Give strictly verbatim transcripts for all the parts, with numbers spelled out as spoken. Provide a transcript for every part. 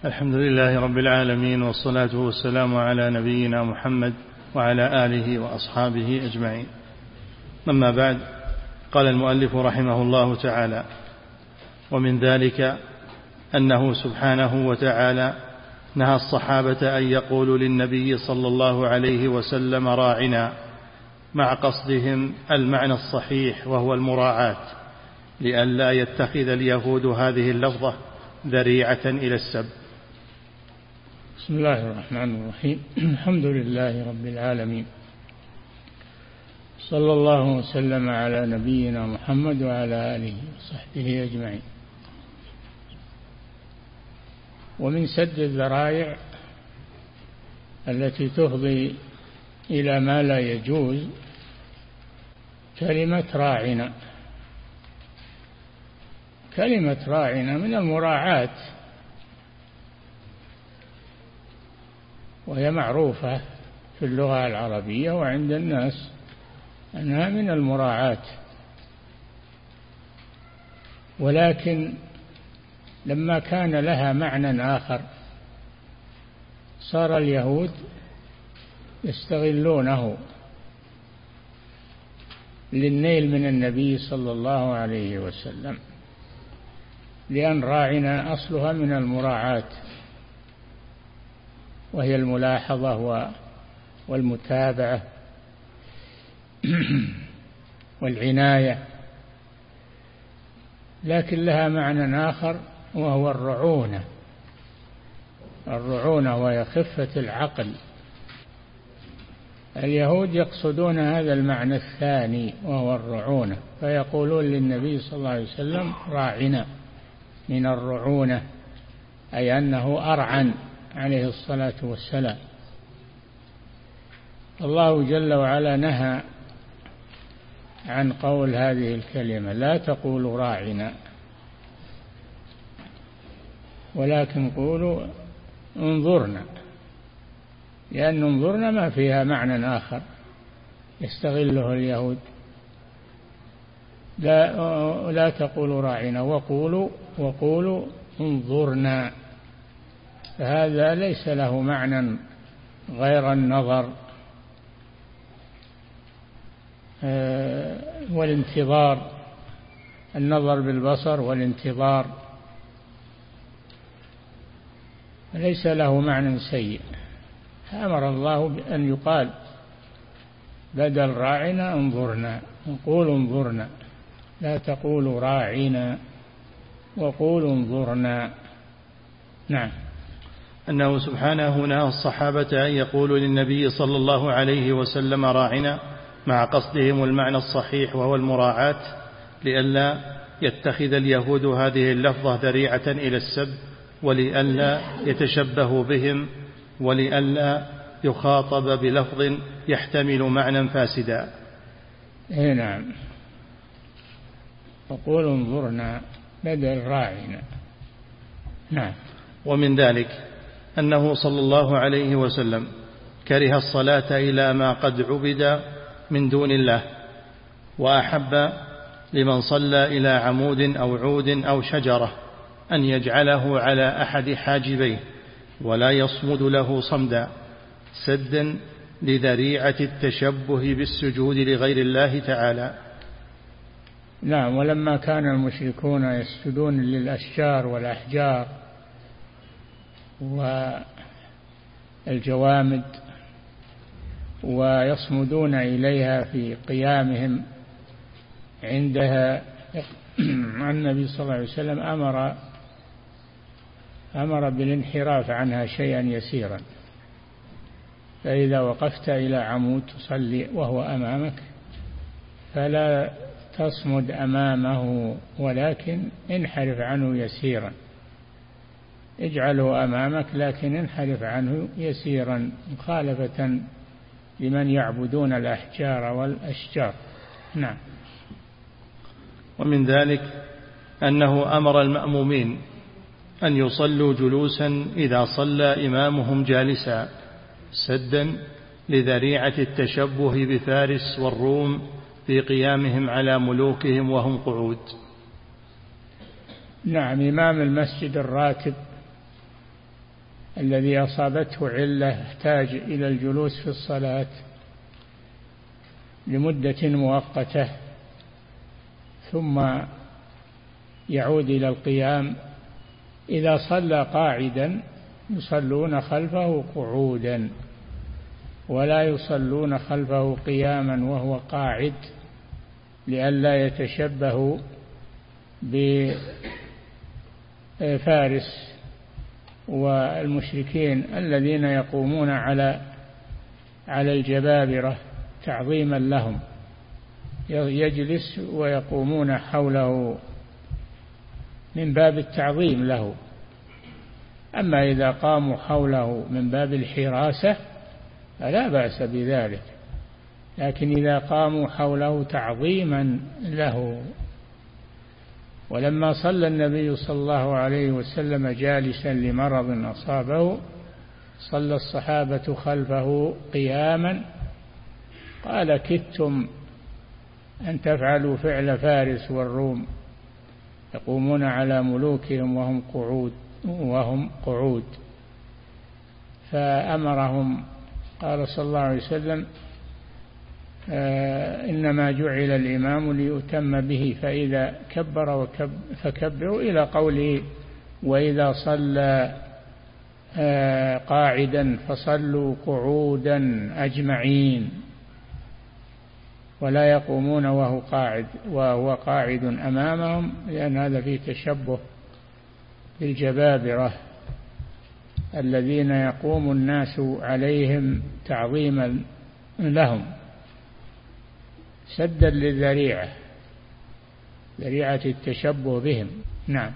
الحمد لله رب العالمين، والصلاة والسلام على نبينا محمد وعلى آله وأصحابه أجمعين. أما بعد، قال المؤلف رحمه الله تعالى: ومن ذلك أنه سبحانه وتعالى نهى الصحابة أن يقولوا للنبي صلى الله عليه وسلم راعنا، مع قصدهم المعنى الصحيح وهو المراعاة، لئلا يتخذ اليهود هذه اللفظة ذريعة إلى السب. بسم الله الرحمن الرحيم. الحمد لله رب العالمين، صلى الله وسلم على نبينا محمد وعلى آله وصحبه أجمعين. ومن سد الذرائع التي تفضي إلى ما لا يجوز كلمة راعنا. كلمة راعنا من المراعاة، وهي معروفة في اللغة العربية وعند الناس أنها من المراعاة، ولكن لما كان لها معنى آخر صار اليهود يستغلونه للنيل من النبي صلى الله عليه وسلم، لأن راعنا أصلها من المراعاة، وهي الملاحظة والمتابعة والعناية، لكن لها معنى آخر وهو الرعونة. الرعونة وهي خفة العقل. اليهود يقصدون هذا المعنى الثاني وهو الرعونة، فيقولون للنبي صلى الله عليه وسلم راعنا، من الرعونة، أي أنه أرعن عليه الصلاة والسلام. الله جل وعلا نهى عن قول هذه الكلمة: لا تقولوا راعنا، ولكن قولوا انظرنا، لأن انظرنا ما فيها معنى آخر يستغله اليهود. لا, لا تقولوا راعنا وقولوا وقولوا انظرنا، فهذا ليس له معنى غير النظر والانتظار، النظر بالبصر والانتظار، ليس له معنى سيء. أمر الله بأن يقال بدل راعنا انظرنا، وقولوا انظرنا، لا تقولوا راعنا وقولوا انظرنا. نعم. أنه سبحانه نهى الصحابة أن يقولوا للنبي صلى الله عليه وسلم راعنا، مع قصدهم المعنى الصحيح وهو المراعاة، لئلا يتخذ اليهود هذه اللفظة ذريعة إلى السب، ولئلا يتشبهوا بهم، ولئلا يخاطب بلفظ يحتمل معنى فاسدا. إيه نعم. وقولوا انظرنا بدل راعنا. نعم. ومن ذلك أنه صلى الله عليه وسلم كره الصلاة إلى ما قد عبد من دون الله، وأحب لمن صلى إلى عمود أو عود أو شجرة أن يجعله على أحد حاجبيه ولا يصمد له صمدا، سدا لذريعة التشبه بالسجود لغير الله تعالى. نعم. ولما كان المشركون يسجدون للأشجار والأحجار والجوامد ويصمدون إليها في قيامهم عندها، النبي صلى الله عليه وسلم أمر أمر بالانحراف عنها شيئا يسيرا. فإذا وقفت إلى عمود تصلي وهو أمامك فلا تصمد أمامه، ولكن انحرف عنه يسيرا، اجعله أمامك لكن انحرف عنه يسيرا، مخالفة لمن يعبدون الأحجار والأشجار. نعم. ومن ذلك أنه أمر المأمومين أن يصلوا جلوسا إذا صلى إمامهم جالسا، سدا لذريعة التشبه بفارس والروم في قيامهم على ملوكهم وهم قعود. نعم. إمام المسجد الراتب الذي أصابته علة احتاج إلى الجلوس في الصلاة لمدة مؤقتة ثم يعود إلى القيام، إذا صلى قاعدا يصلون خلفه قعودا ولا يصلون خلفه قياما وهو قاعد، لئلا يتشبه بفارس والمشركين الذين يقومون على على الجبابرة تعظيما لهم، يجلس ويقومون حوله من باب التعظيم له. أما إذا قاموا حوله من باب الحراسة فلا بأس بذلك، لكن إذا قاموا حوله تعظيما له. ولما صلى النبي صلى الله عليه وسلم جالسا لمرض أصابه صلى الصحابة خلفه قياما، قال: كدتم أن تفعلوا فعل فارس والروم يقومون على ملوكهم وهم قعود وهم قعود فأمرهم، قال صلى الله عليه وسلم: آه إنما جعل الإمام ليؤتم به، فإذا كبر وكب فكبروا إلى قوله: وإذا صلى آه قاعدا فصلوا قعودا أجمعين، ولا يقومون وهو قاعد وهو قاعد أمامهم، لأن هذا فيه تشبه بالجبابرة الذين يقوم الناس عليهم تعظيما لهم سدا للذريعة، ذريعة التشبه بهم. نعم.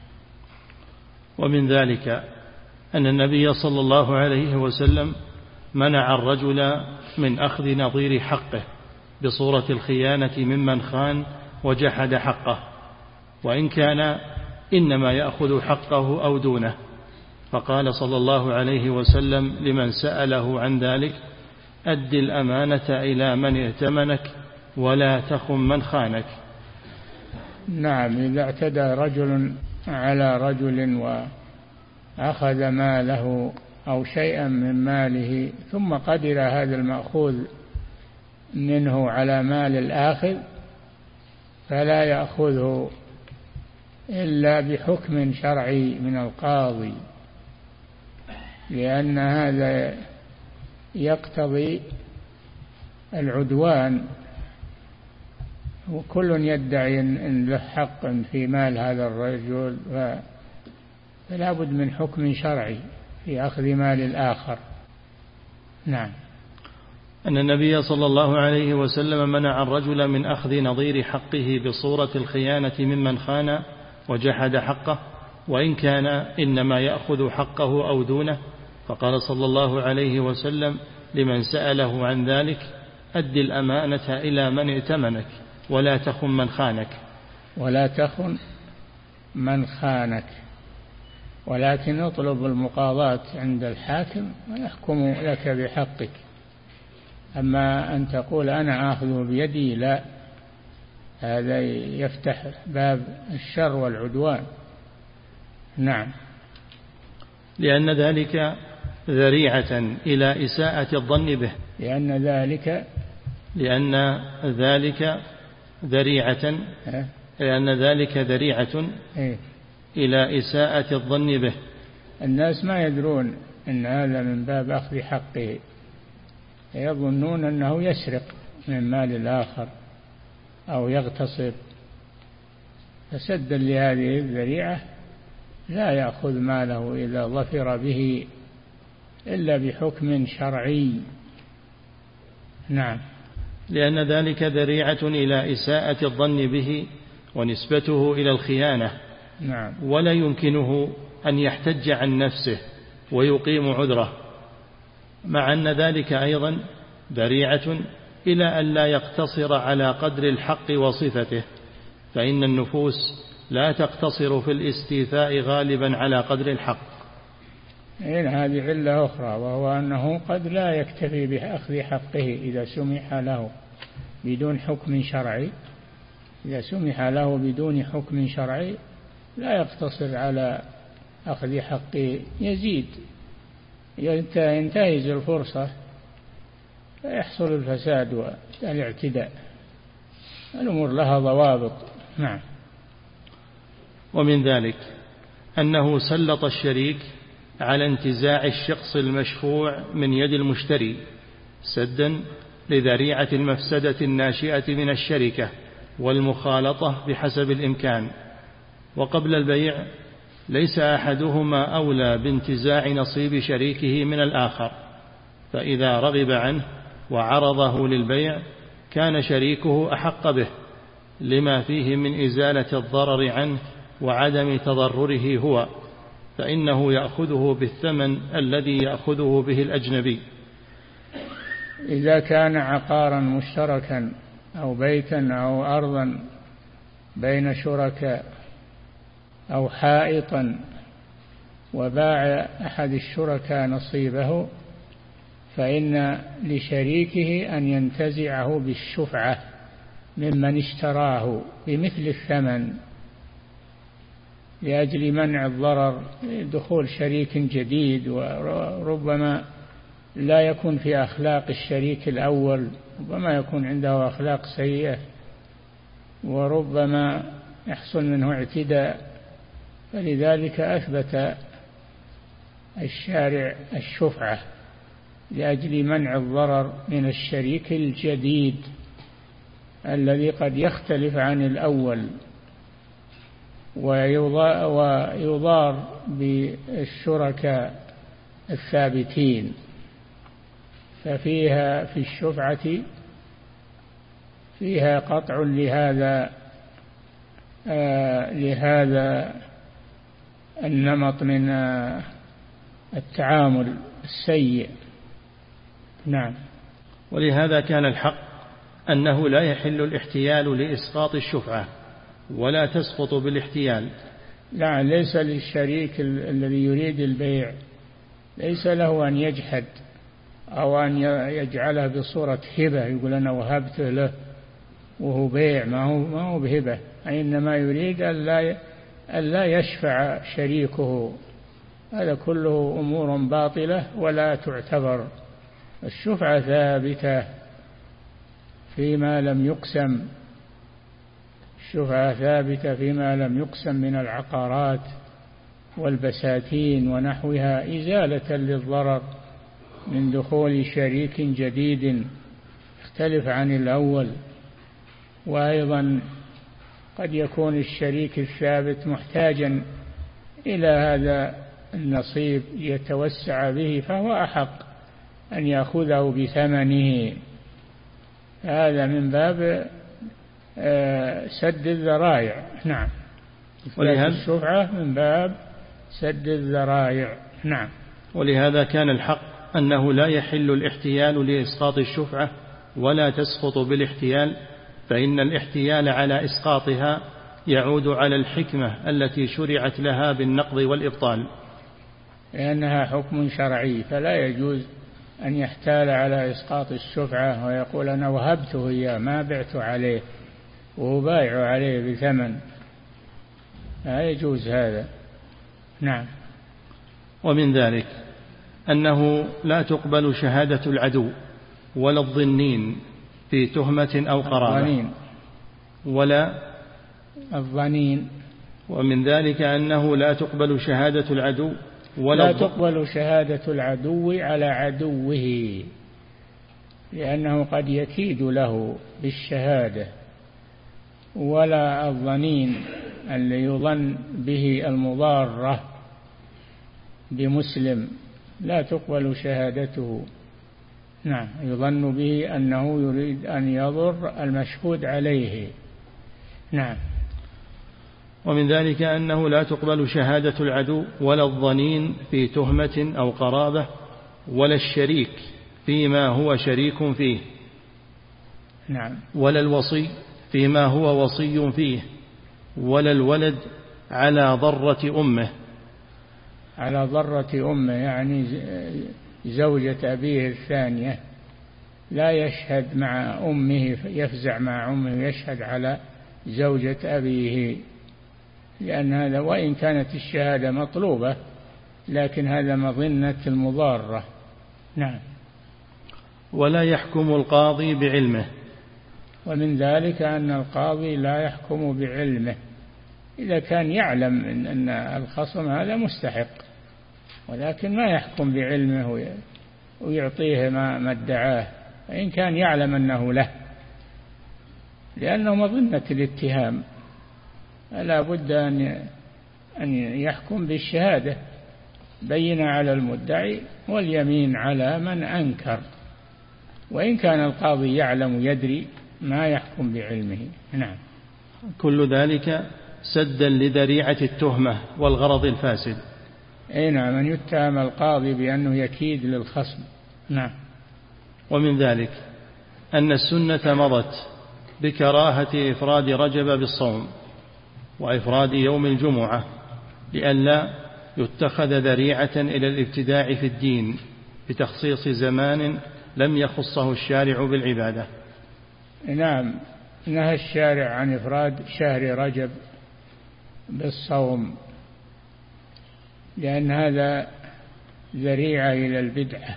ومن ذلك أن النبي صلى الله عليه وسلم منع الرجل من أخذ نظير حقه بصورة الخيانة ممن خان وجحد حقه، وإن كان إنما يأخذ حقه أو دونه، فقال صلى الله عليه وسلم لمن سأله عن ذلك: أد الأمانة إلى من ائتمنك ولا تخن من خانك. نعم، إذا اعتدى رجل على رجل وأخذ ماله أو شيئا من ماله ثم قدر هذا المأخوذ منه على مال الآخذ، فلا يأخذه إلا بحكم شرعي من القاضي، لأن هذا يقتضي العدوان، وكل يدعي أن له حق في مال هذا الرجل، فلا بد من حكم شرعي في أخذ مال الآخر. نعم. أن النبي صلى الله عليه وسلم منع الرجل من أخذ نظير حقه بصورة الخيانة ممن خان وجحد حقه، وإن كان إنما يأخذ حقه أو دونه، فقال صلى الله عليه وسلم لمن سأله عن ذلك: أد الأمانة إلى من ائتمنك ولا تخن من خانك. ولا تخن من خانك، ولكن اطلب المقاضاة عند الحاكم ويحكم لك بحقك. أما أن تقول أنا آخذه بيدي، لا، هذا يفتح باب الشر والعدوان. نعم. لأن ذلك ذريعة إلى إساءة الظن به. لأن ذلك لأن ذلك ذريعة لأن ذلك ذريعة إلى إساءة الظن به. الناس ما يدرون أن هذا من باب أخذ حقه، يظنون أنه يسرق من مال الآخر أو يغتصب، فسدا لهذه الذريعة لا يأخذ ماله إذا ظفر به إلا بحكم شرعي. نعم. لأن ذلك ذريعة إلى إساءة الظن به ونسبته إلى الخيانة. نعم. ولا يمكنه أن يحتج عن نفسه ويقيم عذره، مع أن ذلك أيضا ذريعة إلى أن لا يقتصر على قدر الحق وصفته، فإن النفوس لا تقتصر في الاستيفاء غالبا على قدر الحق. إن هذه علة أخرى، وهو أنه قد لا يكتفي بأخذ حقه إذا سمح له بدون حكم شرعي. إذا سمح له بدون حكم شرعي لا يقتصر على أخذ حقه، يزيد ينتهز الفرصة فيحصل الفساد والاعتداء. الأمور لها ضوابط. نعم. ومن ذلك أنه سلط الشريك على انتزاع الشخص المشفوع من يد المشتري سدا لذريعة المفسدة الناشئة من الشركة والمخالطة بحسب الإمكان. وقبل البيع ليس أحدهما أولى بانتزاع نصيب شريكه من الآخر، فإذا رغب عنه وعرضه للبيع كان شريكه أحق به لما فيه من إزالة الضرر عنه وعدم تضرره هو، فإنه يأخذه بالثمن الذي يأخذه به الأجنبي. إذا كان عقارا مشتركا أو بيتا أو أرضا بين شركاء أو حائطا وباع أحد الشركاء نصيبه، فإن لشريكه أن ينتزعه بالشفعة ممن اشتراه بمثل الثمن لأجل منع الضرر، دخول شريك جديد وربما لا يكون في أخلاق الشريك الأول، ربما يكون عنده أخلاق سيئة وربما يحصل منه اعتداء. فلذلك أثبت الشارع الشفعة لأجل منع الضرر من الشريك الجديد الذي قد يختلف عن الأول، ويضار بالشركاء الثابتين. ففيها في الشفعة فيها قطع لهذا آه لهذا النمط من آه التعامل السيء. نعم. ولهذا كان الحق أنه لا يحل الاحتيال لإسقاط الشفعة ولا تسقط بالاحتيال. لا، ليس للشريك الذي يريد البيع ليس له أن يجحد أو أن يجعلها بصورة هبة، يقول أنا وهبته له وهو بيع، ما هو ما هو بهبة، إنما يريد ألا ألا يشفع شريكه. هذا كله أمور باطلة ولا تعتبر. الشفعة ثابتة فيما لم يقسم، الشفعة ثابتة فيما لم يقسم من العقارات والبساتين ونحوها إزالة للضرر من دخول شريك جديد يختلف عن الأول. وأيضا قد يكون الشريك الثابت محتاجا إلى هذا النصيب يتوسع به، فهو أحق أن يأخذه بثمنه. هذا من باب سد الذرائع. نعم. ولهذا الشفعة من باب سد الذرائع. نعم. ولهذا كان الحق أنه لا يحل الاحتيال لإسقاط الشفعة ولا تسقط بالاحتيال، فإن الاحتيال على إسقاطها يعود على الحكمة التي شرعت لها بالنقض والإبطال، لأنها حكم شرعي، فلا يجوز أن يحتال على إسقاط الشفعة ويقول أنا وهبته إياه ما بعت عليه وهو بايع عليه بثمن، لا يجوز هذا. نعم. ومن ذلك أنه لا تقبل شهادة العدو ولا الظنين في تهمة أو قرابة ولا الظنين. ومن ذلك أنه لا تقبل شهادة العدو ولا لا تقبل شهادة العدو على عدوه، لأنه قد يكيد له بالشهادة، ولا الظنين اللي يظن به المضارة بمسلم لا تقبل شهادته. نعم، يظن به أنه يريد أن يضر المشهود عليه. نعم. ومن ذلك أنه لا تقبل شهادة العدو ولا الظنين في تهمة أو قرابة ولا الشريك فيما هو شريك فيه. نعم. ولا الوصي فيما هو وصي فيه، ولا الولد على ضرة أمه. على ضرة أمه يعني زوجة أبيه الثانية، لا يشهد مع أمه، يفزع مع أمه يشهد على زوجة أبيه، لأن هذا وإن كانت الشهادة مطلوبة لكن هذا مظنة المضارة. نعم. ولا يحكم القاضي بعلمه. ومن ذلك أن القاضي لا يحكم بعلمه إذا كان يعلم أن الخصم هذا مستحق، ولكن ما يحكم بعلمه ويعطيه ما ادعاه، فإن كان يعلم أنه له، لأنه مظنة الاتهام، فلا بد أن يحكم بالشهادة، بين على المدعي واليمين على من أنكر. وإن كان القاضي يعلم يدري ما يحكم بعلمه. نعم. كل ذلك سدا لذريعة التهمة والغرض الفاسد. أي نعم، أن يتهم القاضي بأنه يكيد للخصم. نعم. ومن ذلك أن السنة مضت بكراهة إفراد رجب بالصوم وإفراد يوم الجمعة لئلا يتخذ ذريعة إلى الابتداع في الدين بتخصيص زمان لم يخصه الشارع بالعبادة. نعم، نهى الشارع عن إفراد شهر رجب بالصوم، لأن هذا ذريعة إلى البدعة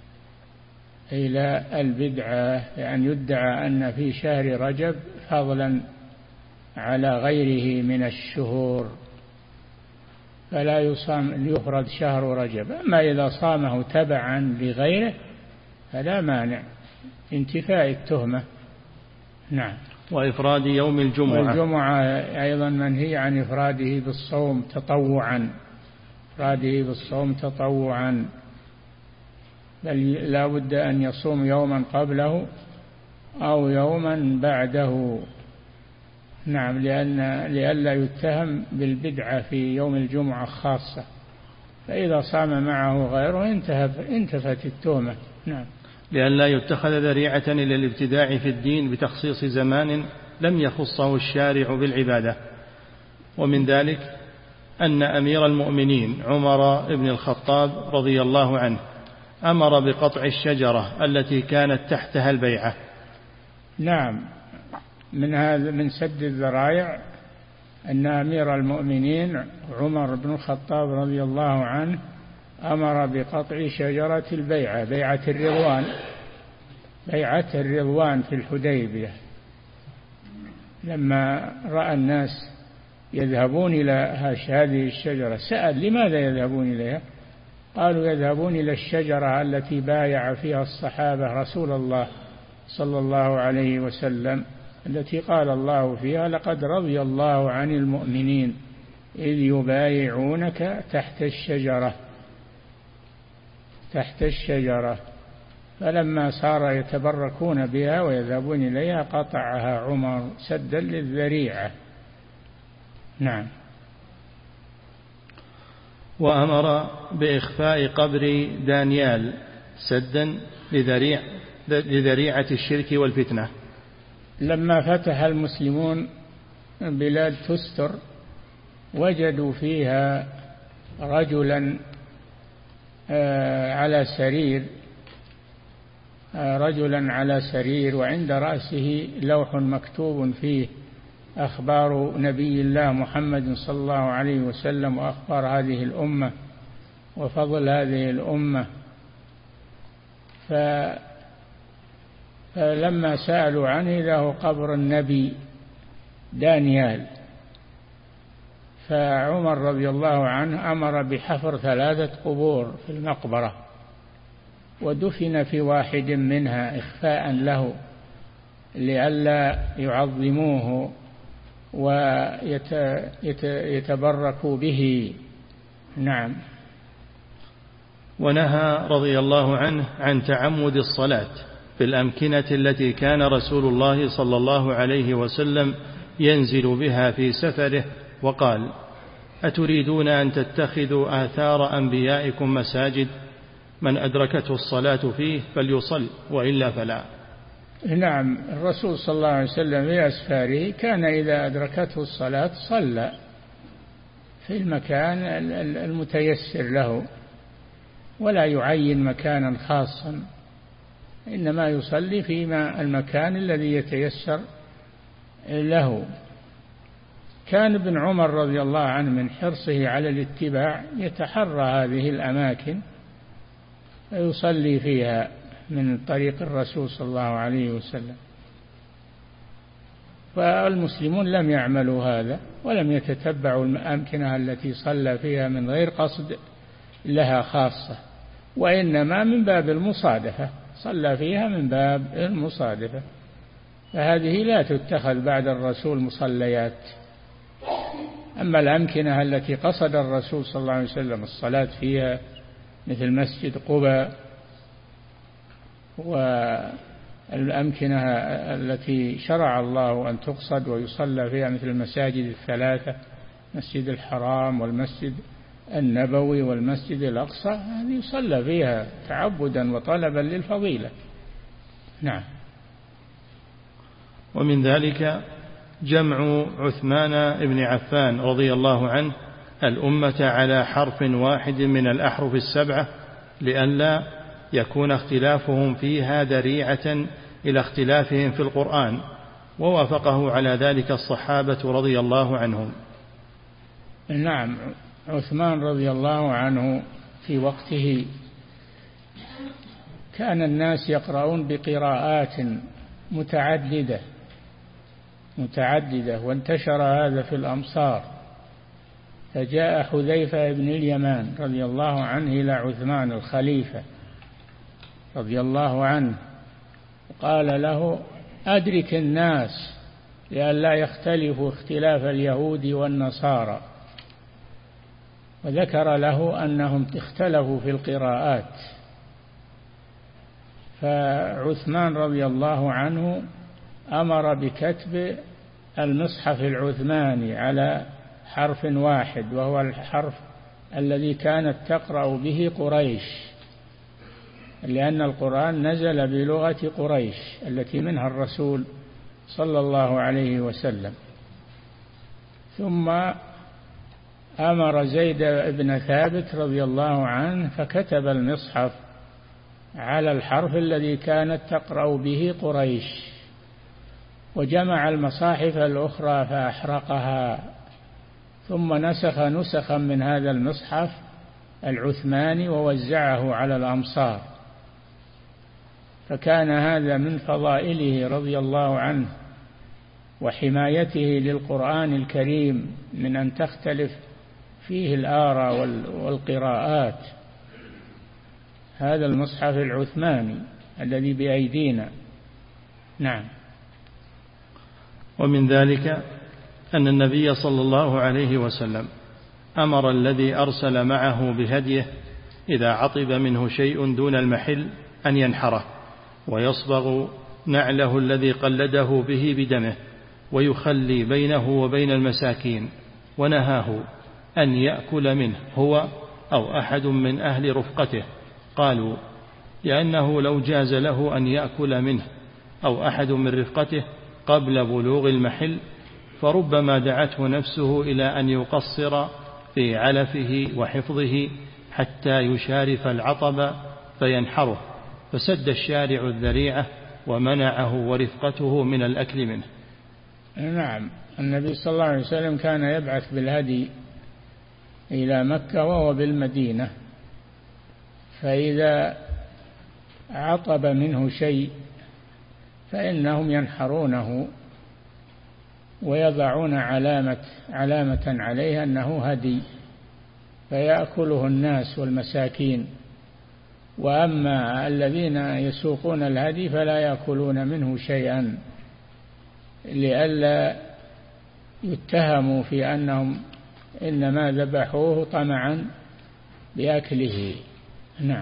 إلى البدعة لأن يدعى أن في شهر رجب فضلا على غيره من الشهور، فلا يصام ليفرد شهر رجب. أما إذا صامه تبعا لغيره فلا مانع، انتفاء التهمة. نعم. وإفراد يوم الجمعة. والجمعة أيضا منهي عن إفراده بالصوم تطوعا، إفراده بالصوم تطوعا، بل لا بد أن يصوم يوما قبله أو يوما بعده. نعم، لأن لئلا يتهم بالبدعة في يوم الجمعة خاصة، فإذا صام معه غيره انتفت التهمة. نعم. لئلا يتخذ ذريعة إلى الابتداع في الدين بتخصيص زمان لم يخصه الشارع بالعبادة. ومن ذلك أن أمير المؤمنين عمر بن الخطاب رضي الله عنه أمر بقطع الشجرة التي كانت تحتها البيعة. نعم، من هذا من سد الذرائع أن أمير المؤمنين عمر بن الخطاب رضي الله عنه أمر بقطع شجرة البيعة، بيعة الرضوان، بيعة الرضوان في الحديبية، لما رأى الناس يذهبون إلى هذه الشجرة سأل لماذا يذهبون إليها؟ قالوا يذهبون إلى الشجرة التي بايع فيها الصحابة رسول الله صلى الله عليه وسلم، التي قال الله فيها لقد رضي الله عن المؤمنين إذ يبايعونك تحت الشجرة تحت الشجرة. فلما صار يتبركون بها ويذهبون إليها قطعها عمر سدا للذريعة. نعم. وأمر بإخفاء قبر دانيال سدا لذريع لذريعة الشرك والفتنة. لما فتح المسلمون بلاد تستر وجدوا فيها رجلا على سرير رجلا على سرير وعند رأسه لوح مكتوب فيه أخبار نبي الله محمد صلى الله عليه وسلم وأخبار هذه الأمة وفضل هذه الأمة. فلما سألوا عنه له قبر النبي دانيال، فعمر رضي الله عنه أمر بحفر ثلاثة قبور في المقبرة ودفن في واحد منها إخفاء له لئلا يعظموه ويتبركوا به. نعم. ونهى رضي الله عنه عن تعمد الصلاة في الأمكنة التي كان رسول الله صلى الله عليه وسلم ينزل بها في سفره، وقال: أتريدون أن تتخذوا آثار أنبيائكم مساجد؟ من أدركته الصلاة فيه فليصل وإلا فلا. نعم، الرسول صلى الله عليه وسلم في أسفاره كان إذا أدركته الصلاة صلى في المكان المتيسر له ولا يعين مكانا خاصا، إنما يصلي في المكان الذي يتيسر له. كان ابن عمر رضي الله عنه من حرصه على الاتباع يتحرى هذه الأماكن ويصلي فيها من طريق الرسول صلى الله عليه وسلم. فالمسلمون لم يعملوا هذا ولم يتتبعوا الأمكنة التي صلى فيها من غير قصد لها خاصة، وإنما من باب المصادفة، صلى فيها من باب المصادفة، فهذه لا تتخذ بعد الرسول مصليات. أما الأمكنة التي قصد الرسول صلى الله عليه وسلم الصلاة فيها مثل مسجد قباء، والأمكنة التي شرع الله أن تقصد ويصلى فيها مثل المساجد الثلاثة، مسجد الحرام والمسجد النبوي والمسجد الأقصى، هذه يصلى فيها تعبدا وطلبا للفضيلة. نعم. ومن ذلك جمع عثمان بن عفان رضي الله عنه الأمة على حرف واحد من الأحرف السبعة لئلا يكون اختلافهم فيها ذريعة إلى اختلافهم في القرآن، ووافقه على ذلك الصحابة رضي الله عنهم. نعم، عثمان رضي الله عنه في وقته كان الناس يقرؤون بقراءات متعددة متعددة وانتشر هذا في الأمصار، فجاء حذيفة بن اليمان رضي الله عنه إلى عثمان الخليفة رضي الله عنه وقال له: أدرك الناس لئلا يختلفوا اختلاف اليهود والنصارى، وذكر له أنهم اختلفوا في القراءات. فعثمان رضي الله عنه أمر بكتب المصحف العثماني على حرف واحد، وهو الحرف الذي كانت تقرأ به قريش، لأن القرآن نزل بلغة قريش التي منها الرسول صلى الله عليه وسلم. ثم أمر زيد بن ثابت رضي الله عنه فكتب المصحف على الحرف الذي كانت تقرأ به قريش، وجمع المصاحف الأخرى فأحرقها، ثم نسخ نسخا من هذا المصحف العثماني ووزعه على الأمصار. فكان هذا من فضائله رضي الله عنه وحمايته للقرآن الكريم من أن تختلف فيه الآراء والقراءات، هذا المصحف العثماني الذي بأيدينا. نعم. ومن ذلك أن النبي صلى الله عليه وسلم أمر الذي أرسل معه بهديه إذا عطب منه شيء دون المحل أن ينحره ويصبغ نعله الذي قلده به بدمه ويخلي بينه وبين المساكين، ونهاه أن يأكل منه هو أو أحد من أهل رفقته. قالوا: لأنه لو جاز له أن يأكل منه أو أحد من رفقته قبل بلوغ المحل فربما دعته نفسه إلى أن يقصر في علفه وحفظه حتى يشارف العطب فينحره، فسد الشارع الذريعة ومنعه ورفقته من الأكل منه. نعم، النبي صلى الله عليه وسلم كان يبعث بالهدي إلى مكة وهو بالمدينة، فإذا عطب منه شيء فإنهم ينحرونه ويضعون علامة, علامة عليها أنه هدي فيأكله الناس والمساكين، وأما الذين يسوقون الهدي فلا يأكلون منه شيئا لئلا يتهموا في أنهم إنما ذبحوه طمعا بأكله. نعم.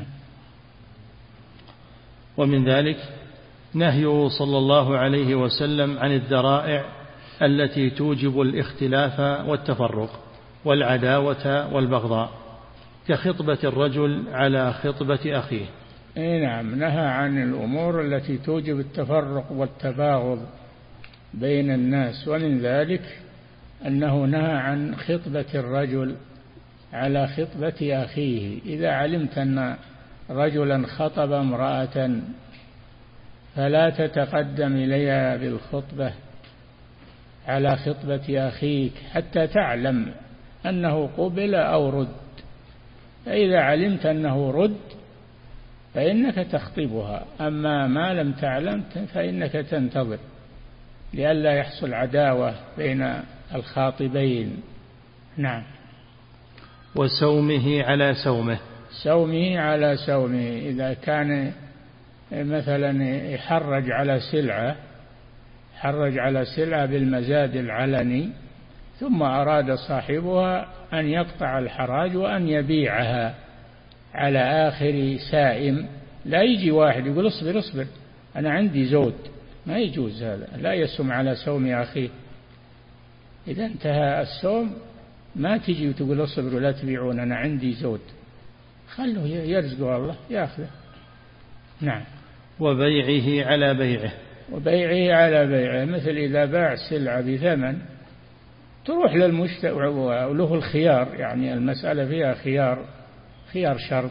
ومن ذلك نهيه صلى الله عليه وسلم عن الذرائع التي توجب الاختلاف والتفرق والعداوة والبغضاء، كخطبة الرجل على خطبة أخيه. نعم، نهى عن الأمور التي توجب التفرق والتباغض بين الناس، ومن ذلك أنه نهى عن خطبة الرجل على خطبة أخيه. إذا علمت أن رجلا خطب امرأة فلا تتقدم إليها بالخطبة على خطبة أخيك حتى تعلم أنه قبل أو رد. فإذا علمت أنه رد فإنك تخطبها، أما ما لم تعلم فإنك تنتظر لئلا يحصل عداوة بين الخاطبين. نعم. وسومه على سومه. سومه على سومه، إذا كان مثلا يحرج على سلعة حرج على سلعة بالمزاد العلني، ثم أراد صاحبها أن يقطع الحراج وأن يبيعها على آخر سائم، لا يجي واحد يقول اصبر اصبر أنا عندي زود، ما يجوز هذا، لا يسم على سوم أخيه. إذا انتهى السوم ما تجي وتقول اصبر ولا تبيعون أنا عندي زود، خلوه يرزقه الله يأخذه. نعم. وبيعه على بيعه. وبيعه على بيعه، مثل إذا باع السلعة بثمن تروح للمشتري وله الخيار، يعني المسألة فيها خيار خيار شرط،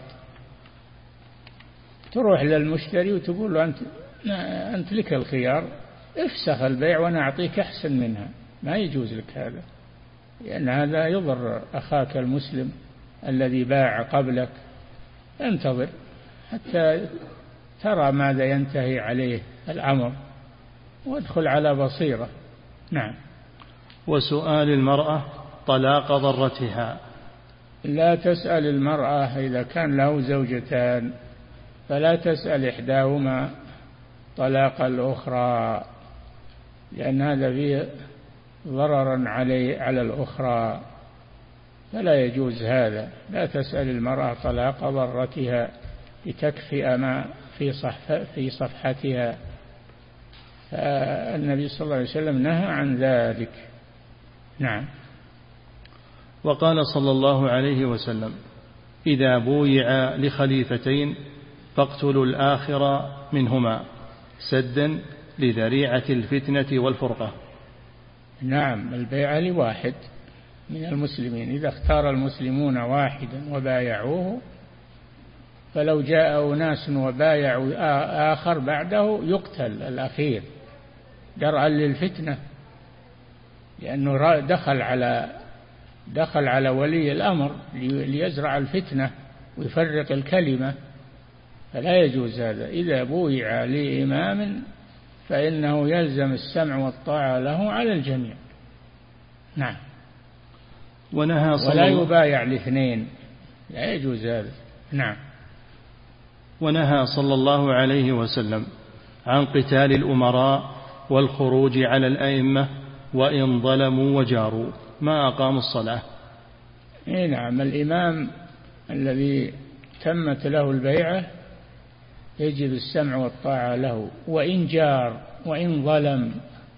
تروح للمشتري وتقول له أنت أنت لك الخيار، افسخ البيع وأنا أعطيك أحسن منها. ما يجوز لك هذا، لأن هذا يضر أخاك المسلم الذي باع قبلك. انتظر حتى ترى ماذا ينتهي عليه الأمر وادخل على بصيرة. نعم. وسؤال المرأة طلاق ضرتها. لا تسأل المرأة إذا كان له زوجتان، فلا تسأل إحداهما طلاق الأخرى، لأن هذا فيه ضررا علي على الأخرى، فلا يجوز هذا. لا تسأل المرأة طلاق ضرتها لتكفئ ما في صفحة في صفحتها. النبي صلى الله عليه وسلم نهى عن ذلك. نعم. وقال صلى الله عليه وسلم إذا بويع لخليفتين فاقتلوا الآخر منهما سدا لذريعة الفتنة والفرقة. نعم، البيعة لواحد من المسلمين، إذا اختار المسلمون واحدا وبايعوه، فلو جاء أناس وبايعوا آخر بعده يقتل الأخير درءا للفتنة، لأنه دخل على دخل على ولي الأمر ليزرع الفتنة ويفرق الكلمة، فلا يجوز هذا. إذا بويع لإمام فإنه يلزم السمع والطاعة له على الجميع. نعم. ونهى صلى ولا يبايع لاثنين، لا يجوز هذا. نعم. ونهى صلى الله عليه وسلم عن قتال الأمراء والخروج على الأئمة وإن ظلموا وجاروا ما أقاموا الصلاة. إيه نعم، الإمام الذي تمت له البيعة يجب السمع والطاعة له، وإن جار وإن ظلم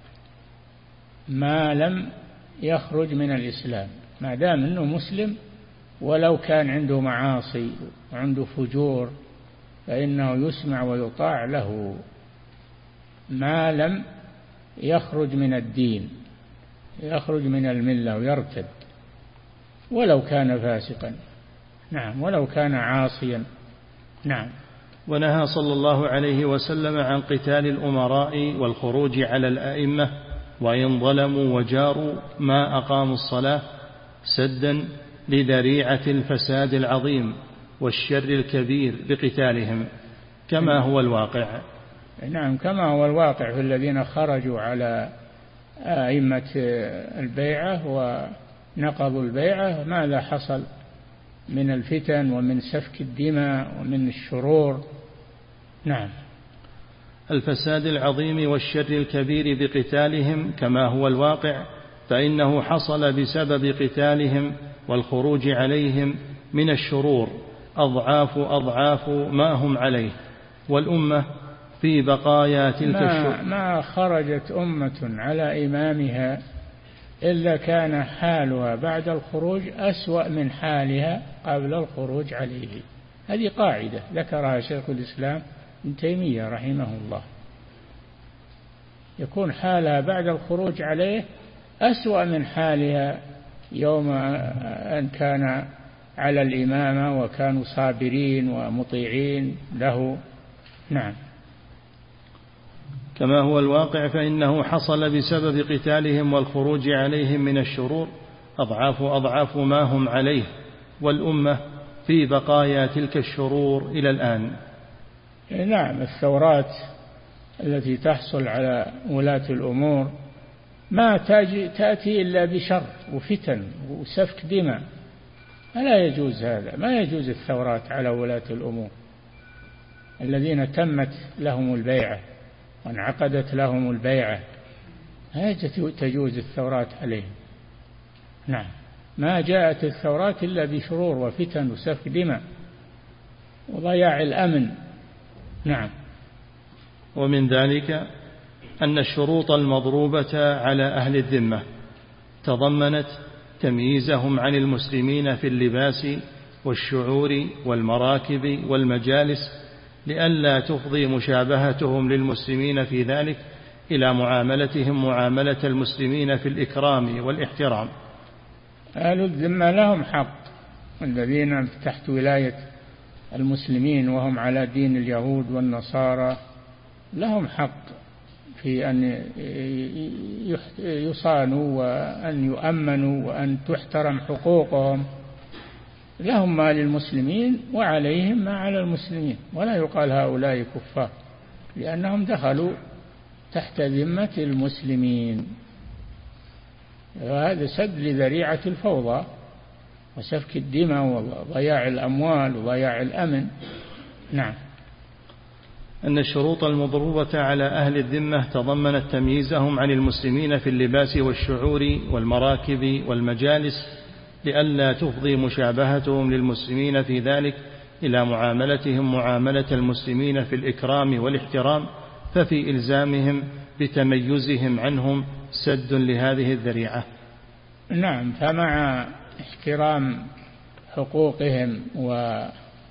ما لم يخرج من الإسلام، ما دام أنه مسلم ولو كان عنده معاصي وعنده فجور فإنه يسمع ويطاع له ما لم يخرج من الدين، يخرج من الملة ويرتد ولو كان فاسقا. نعم. ولو كان عاصيا. نعم. ونهى صلى الله عليه وسلم عن قتال الأمراء والخروج على الأئمة وإن ظلموا وجاروا ما أقاموا الصلاة سدا لذريعة الفساد العظيم والشر الكبير بقتالهم كما هو الواقع. نعم، كما هو الواقع في الذين خرجوا على أئمة البيعة ونقضوا البيعة، ماذا حصل من الفتن ومن سفك الدماء ومن الشرور. نعم. الفساد العظيم والشر الكبير بقتالهم كما هو الواقع، فإنه حصل بسبب قتالهم والخروج عليهم من الشرور أضعاف أضعاف ما هم عليه، والأمة في بقايا تلك الشرور. ما خرجت أمة على إمامها إلا كان حالها بعد الخروج أسوأ من حالها قبل الخروج عليه. هذه قاعدة ذكرها شيخ الإسلام ابن تيمية رحمه الله، يكون حالها بعد الخروج عليه أسوأ من حالها يوم أن كان على الإمامة وكانوا صابرين ومطيعين له. نعم. كما هو الواقع فإنه حصل بسبب قتالهم والخروج عليهم من الشرور أضعاف أضعاف ما هم عليه، والأمة في بقايا تلك الشرور إلى الآن. نعم، الثورات التي تحصل على ولاة الأمور ما تأتي إلا بشر وفتن وسفك دماء، فلا يجوز هذا، ما يجوز الثورات على ولاة الأمور الذين تمت لهم البيعة وانعقدت لهم البيعة، لا تجوز الثورات عليهم. نعم، ما جاءت الثورات إلا بشرور وفتن وسفك دماء وضياع الأمن. نعم. ومن ذلك أن الشروط المضروبة على أهل الذمة تضمنت تمييزهم عن المسلمين في اللباس والشعور والمراكب والمجالس لئلا تفضي مشابهتهم للمسلمين في ذلك إلى معاملتهم معاملة المسلمين في الإكرام والاحترام. أهل الذمة لهم حق، الذين تحت ولاية المسلمين وهم على دين اليهود والنصارى لهم حق في أن يصانوا وأن يؤمنوا وأن تحترم حقوقهم، لهم ما للمسلمين وعليهم ما على المسلمين، ولا يقال هؤلاء كفار لأنهم دخلوا تحت ذمة المسلمين. وهذا سد لذريعة الفوضى وسفك الدماء وضياع الأموال وضياع الأمن. نعم. أن الشروط المضروبة على أهل الذمة تضمنت تمييزهم عن المسلمين في اللباس والشعور والمراكب والمجالس لئلا تفضي مشابهتهم للمسلمين في ذلك إلى معاملتهم معاملة المسلمين في الإكرام والاحترام، ففي إلزامهم بتميزهم عنهم سد لهذه الذريعة. نعم، فمع احترام حقوقهم وبذل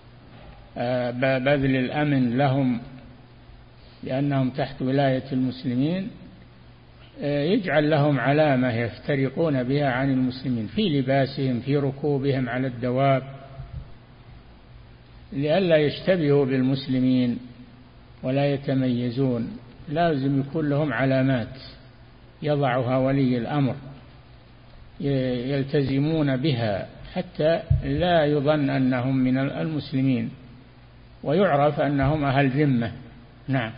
الأمن لهم لأنهم تحت ولاية المسلمين يجعل لهم علامة يفترقون بها عن المسلمين في لباسهم في ركوبهم على الدواب لئلا يشتبهوا بالمسلمين ولا يتميزون. لازم يكون لهم علامات يضعها ولي الأمر يلتزمون بها حتى لا يظن أنهم من المسلمين ويعرف أنهم أهل ذمة. نعم.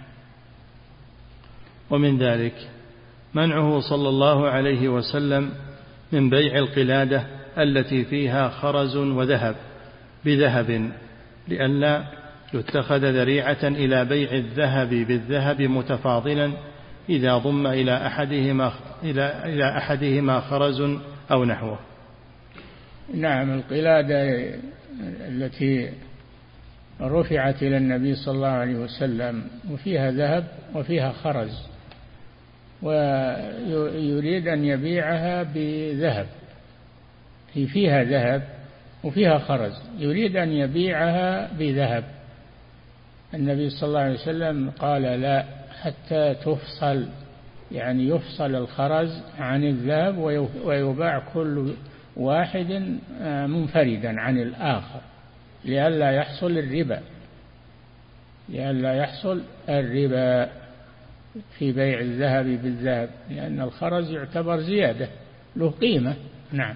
ومن ذلك منعه صلى الله عليه وسلم من بيع القلادة التي فيها خرز وذهب بذهب لئلا يتخذ ذريعة إلى بيع الذهب بالذهب متفاضلا إذا ضم إلى أحدهما إلى إلى أحدهما خرز أو نحوه. نعم، القلادة التي رفعت إلى النبي صلى الله عليه وسلم وفيها ذهب وفيها خرز ويريد أن يبيعها بذهب، هي فيها ذهب وفيها خرز، يريد أن يبيعها بذهب. النبي صلى الله عليه وسلم قال لا حتى تفصل، يعني يفصل الخرز عن الذهب ويباع كل واحد منفردا عن الآخر لئلا يحصل الربا لئلا يحصل الربا في بيع الذهب بالذهب، لأن الخرز يعتبر زيادة له قيمة. نعم.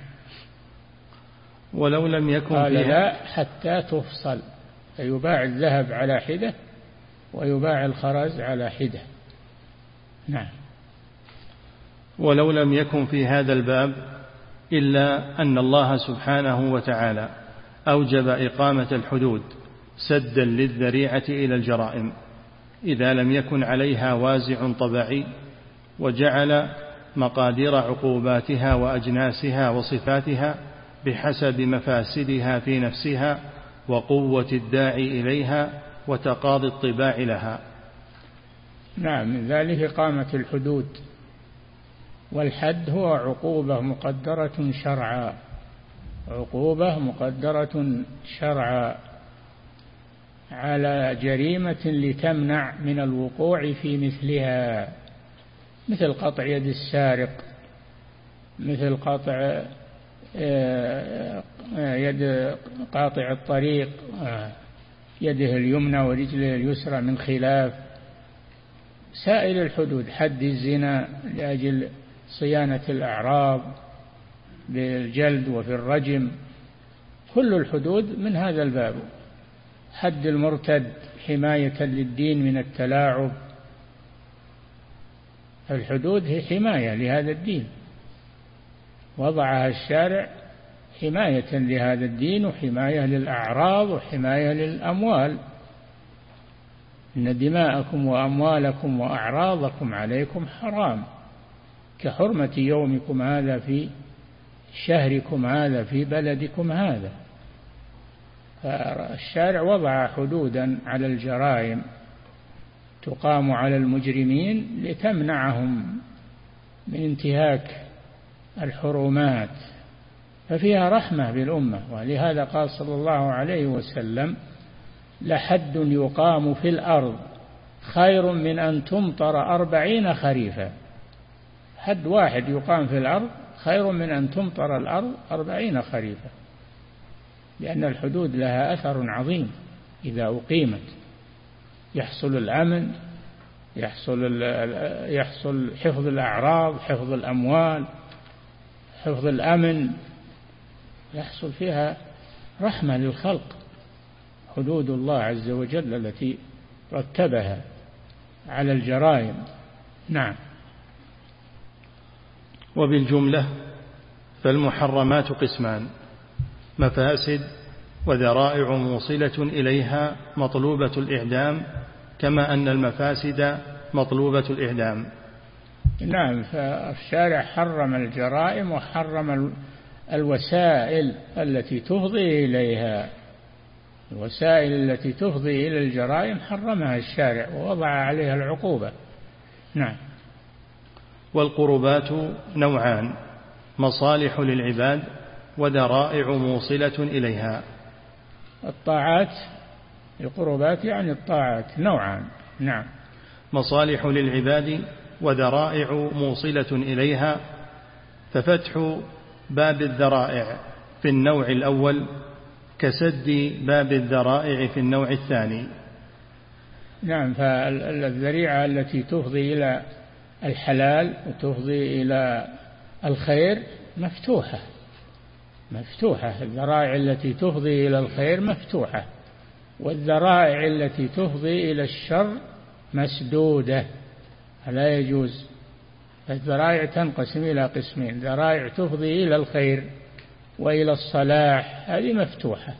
ولو لم يكن قال لا حتى تفصل، فيباع الذهب على حدة ويباع الخرز على حدة. نعم. ولو لم يكن في هذا الباب إلا أن الله سبحانه وتعالى أوجب إقامة الحدود سدا للذريعة إلى الجرائم إذا لم يكن عليها وازع طبيعي، وجعل مقادير عقوباتها وأجناسها وصفاتها بحسب مفاسدها في نفسها وقوة الداعي إليها وتقاضي الطباع لها. نعم، من ذلك إقامة الحدود، والحد هو عقوبة مقدرة شرعا، عقوبة مقدرة شرعا على جريمة لتمنع من الوقوع في مثلها، مثل قطع يد السارق، مثل قطع يد قاطع الطريق يده اليمنى ورجله اليسرى من خلاف، سائر الحدود، حد الزنا لأجل صيانة الأعراض بالجلد وفي الرجم، كل الحدود من هذا الباب. حد المرتد حماية للدين من التلاعب، الحدود هي حماية لهذا الدين، وضعها الشارع حماية لهذا الدين وحماية للأعراض وحماية للأموال. إن دماءكم وأموالكم وأعراضكم عليكم حرام كحرمة يومكم هذا في شهركم هذا في بلدكم هذا. فالشارع وضع حدودا على الجرائم تقام على المجرمين لتمنعهم من انتهاك الحرمات، ففيها رحمة بالأمة. ولهذا قال صلى الله عليه وسلم: لحد يقام في الأرض خير من أن تمطر أربعين خريفا. حد واحد يقام في الأرض خير من أن تمطر الأرض أربعين خريفا، لأن الحدود لها أثر عظيم إذا أقيمت، يحصل الأمن، يحصل يحصل حفظ الأعراض، حفظ الأموال، حفظ الأمن، يحصل فيها رحمة للخلق. حدود الله عز وجل التي رتبها على الجرائم. نعم. وبالجملة فالمحرمات قسمان: مفاسد وذرائع موصلة إليها مطلوبة الإعدام، كما أن المفاسد مطلوبة الإعدام. نعم، فالشارع حرم الجرائم وحرم الوسائل التي تفضي إليها، الوسائل التي تفضي إلى الجرائم حرمها الشارع ووضع عليها العقوبة. نعم. والقربات نوعان: مصالح للعباد وذرائع موصلة إليها. الطاعات، القربات يعني الطاعات نوعان. نعم. مصالح للعباد وذرائع موصلة إليها، ففتح باب الذرائع في النوع الأول كسد باب الذرائع في النوع الثاني. نعم، فالذريعة التي تفضي إلى الحلال وتفضي إلى الخير مفتوحة، مفتوحة. الذرائع التي تفضي إلى الخير مفتوحة، والذرائع التي تفضي إلى الشر مسدودة، لا يجوز. الذرائع تنقسم إلى قسمين: ذرائع تفضي إلى الخير وإلى الصلاح، هذه مفتوحة.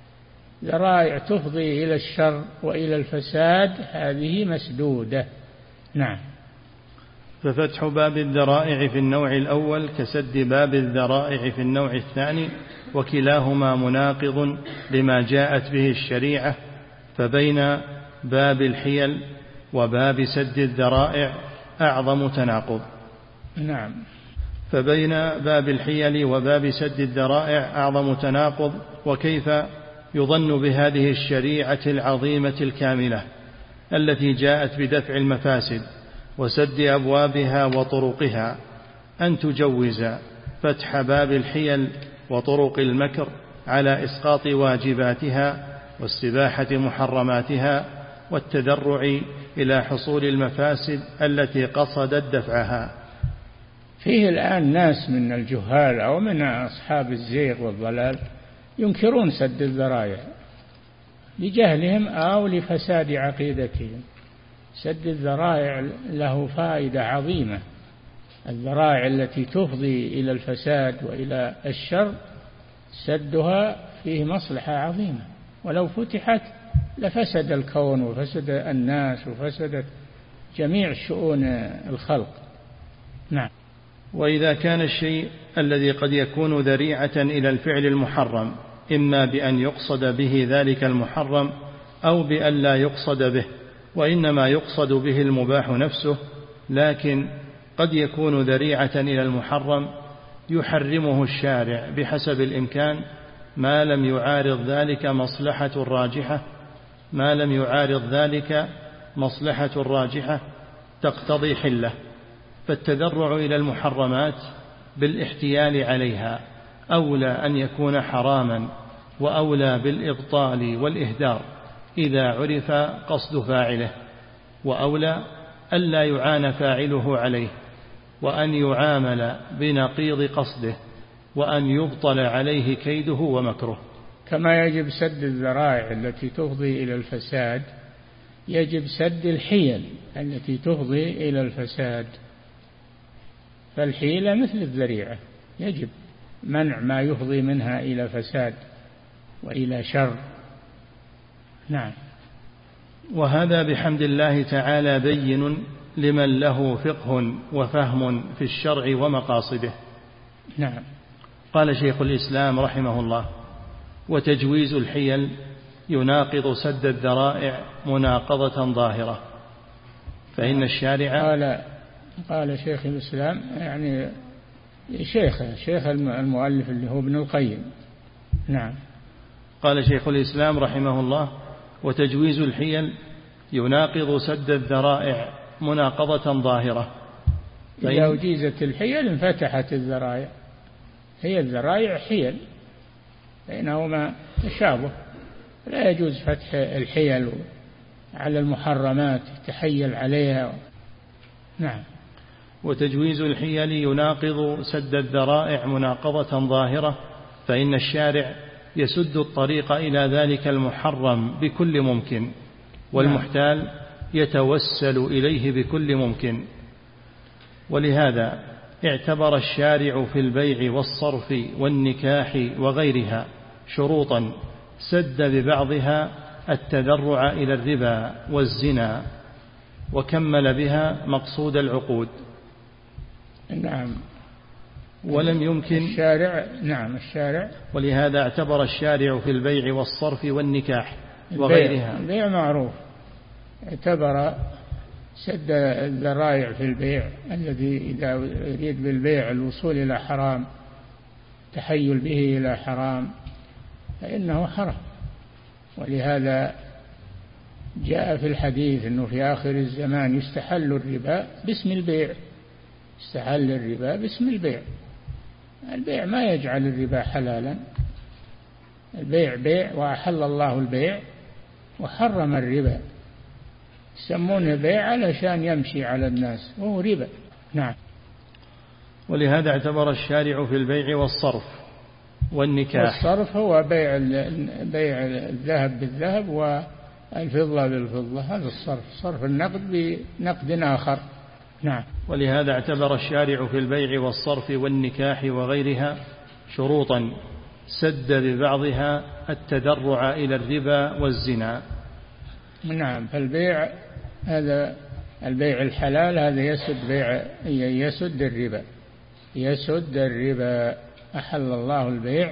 ذرائع تفضي إلى الشر وإلى الفساد، هذه مسدودة. نعم. ففتح باب الذرائع في النوع الأول كسد باب الذرائع في النوع الثاني، وكلاهما مناقض لما جاءت به الشريعة. فبين باب الحيل وباب سد الذرائع أعظم تناقض. نعم. فبين باب الحيل وباب سد الذرائع أعظم تناقض. وكيف يظن بهذه الشريعة العظيمة الكاملة التي جاءت بدفع المفاسد وسد أبوابها وطرقها أن تجوز فتح باب الحيل وطرق المكر على إسقاط واجباتها واستباحة محرماتها والتدرع إلى حصول المفاسد التي قصدت دفعها؟ فيه الآن ناس من الجهال أو من أصحاب الزيغ والضلال ينكرون سد الذرائع لجهلهم أو لفساد عقيدتهم. سد الذرائع له فائدة عظيمة. الذرائع التي تفضي إلى الفساد وإلى الشر سدها فيه مصلحة عظيمة، ولو فتحت لفسد الكون وفسد الناس وفسدت جميع شؤون الخلق. نعم. وإذا كان الشيء الذي قد يكون ذريعة إلى الفعل المحرم إما بأن يقصد به ذلك المحرم أو بأن لا يقصد به، وإنما يقصد به المباح نفسه، لكن قد يكون ذريعة إلى المحرم يحرمه الشارع بحسب الإمكان ما لم يعارض ذلك مصلحة راجحة ما لم يعارض ذلك مصلحة راجحة تقتضي حله. فالتذرع إلى المحرمات بالاحتيال عليها أولى أن يكون حراما، وأولى بالإبطال والإهدار إذا عرف قصد فاعله، وأولى ألا يعان فاعله عليه، وأن يعامل بنقيض قصده، وأن يبطل عليه كيده ومكره. كما يجب سد الذرائع التي تفضي إلى الفساد، يجب سد الحيل التي تفضي إلى الفساد. فالحيلة مثل الذريعة، يجب منع ما يفضي منها إلى فساد وإلى شر. نعم. وهذا بحمد الله تعالى بين لمن له فقه وفهم في الشرع ومقاصده. نعم. قال شيخ الإسلام رحمه الله: وتجويز الحيل يناقض سد الذرائع مناقضة ظاهرة، فإن الشارع قال قال شيخ الإسلام يعني شيخ شيخ المؤلف اللي هو ابن القيم. نعم. قال شيخ الإسلام رحمه الله: وتجويز الحيل يناقض سد الذرائع مناقضة ظاهرة. إذا أجيزت الحيل انفتحت الذرائع. هي الذرائع حيل بينهما تشابه، لا يجوز فتح الحيل على المحرمات تحيل عليها. نعم. وتجويز الحيل يناقض سد الذرائع مناقضة ظاهرة، فإن الشارع يسد الطريق إلى ذلك المحرم بكل ممكن، والمحتال يتوسل إليه بكل ممكن. ولهذا اعتبر الشارع في البيع والصرف والنكاح وغيرها شروطا سد ببعضها التذرع إلى الربا والزنا، وكمل بها مقصود العقود. نعم. ولم يمكن الشارع نعم الشارع ولهذا اعتبر الشارع في البيع والصرف والنكاح وغيرها. البيع معروف، اعتبر سد الذرائع في البيع الذي إذا يريد بالبيع الوصول إلى حرام، تحيل به إلى حرام، فإنه حرام. ولهذا جاء في الحديث أنه في آخر الزمان يستحل الربا باسم البيع، استحل الربا باسم البيع. البيع ما يجعل الربا حلالا، البيع بيع، وأحل الله البيع وحرم الربا. يسمونه بيع علشان يمشي على الناس وهو ربا. نعم. ولهذا اعتبر الشارع في البيع والصرف والنكاح. والصرف هو بيع بيع الذهب بالذهب والفضة بالفضة، هذا الصرف، صرف النقد بنقد آخر. نعم. ولهذا اعتبر الشارع في البيع والصرف والنكاح وغيرها شروطا سد ببعضها التذرع إلى الربا والزنا. نعم. فالبيع هذا البيع الحلال هذا يسد بيع يسد الربا، يسد الربا. أحل الله البيع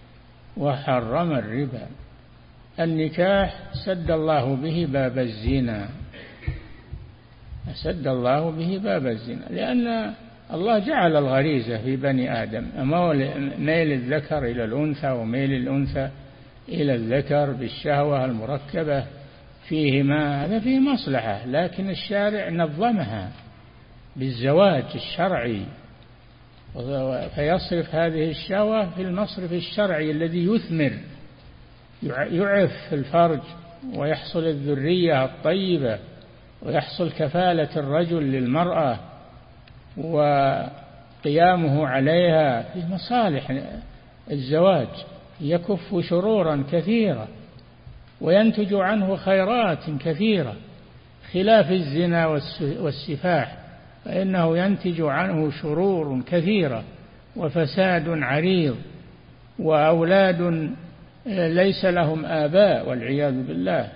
وحرم الربا. النكاح سد الله به باب الزنا، سد الله به باب الزنا، لأن الله جعل الغريزة في بني آدم، ميل الذكر إلى الأنثى وميل الأنثى إلى الذكر بالشهوة المركبة فيهما، هذا فيه مصلحة، لكن الشارع نظمها بالزواج الشرعي، فيصرف هذه الشهوة في المصرف الشرعي الذي يثمر، يعف الفرج ويحصل الذرية الطيبة ويحصل كفالة الرجل للمرأة وقيامه عليها، في مصالح الزواج، يكف شرورا كثيرة وينتج عنه خيرات كثيرة، خلاف الزنا والسفاح فإنه ينتج عنه شرور كثيرة وفساد عريض وأولاد ليس لهم آباء والعياذ بالله،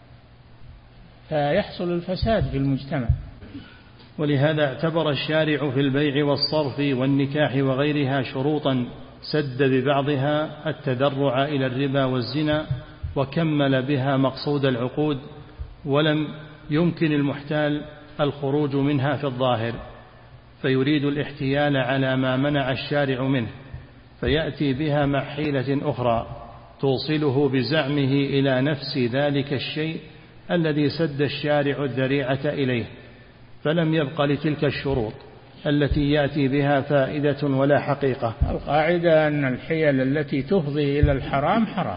فيحصل الفساد في المجتمع. ولهذا اعتبر الشارع في البيع والصرف والنكاح وغيرها شروطا سد ببعضها التذرع إلى الربا والزنا، وكمل بها مقصود العقود، ولم يمكن المحتال الخروج منها في الظاهر، فيريد الاحتيال على ما منع الشارع منه، فيأتي بها مع حيلة أخرى توصله بزعمه إلى نفس ذلك الشيء الذي سد الشارع الذريعة إليه، فلم يبق لتلك الشروط التي يأتي بها فائدة ولا حقيقة. القاعدة أن الحيل التي تفضي إلى الحرام حرام،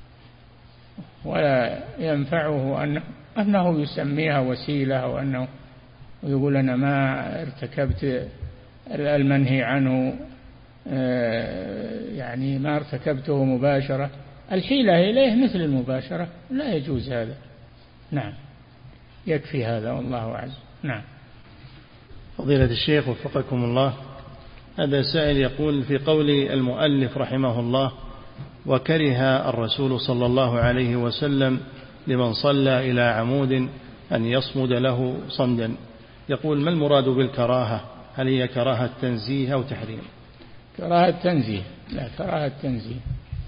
ولا ينفعه أن أنه يسميها وسيلة أو أنه ويقول أنا ما ارتكبت المنهي عنه، يعني ما ارتكبته مباشرة. الحيلة إليه مثل المباشرة، لا يجوز هذا. نعم، يكفي هذا والله أعلم. نعم. فضيلة الشيخ وفقكم الله، هذا سائل يقول في قول المؤلف رحمه الله: وكره الرسول صلى الله عليه وسلم لمن صلى إلى عمود أن يصمد له صمدا، يقول ما المراد بالكراهة؟ هل هي كراهة تنزيه أو تحريم؟ كراهة تنزيه، لا كراهة تنزيه.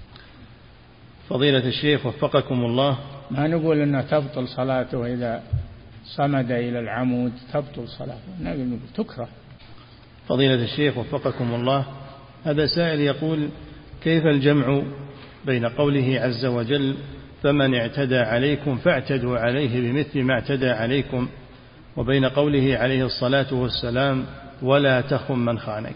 فضيلة الشيخ وفقكم الله، ما نقول أنها تبطل صلاته إذا صمد إلى العمود، تبطل صلاته، نقول تكره. فضيلة الشيخ وفقكم الله، هذا سائل يقول كيف الجمع بين قوله عز وجل فمن اعتدى عليكم فاعتدوا عليه بمثل ما اعتدى عليكم، وبين قوله عليه الصلاة والسلام ولا تخن من خانك؟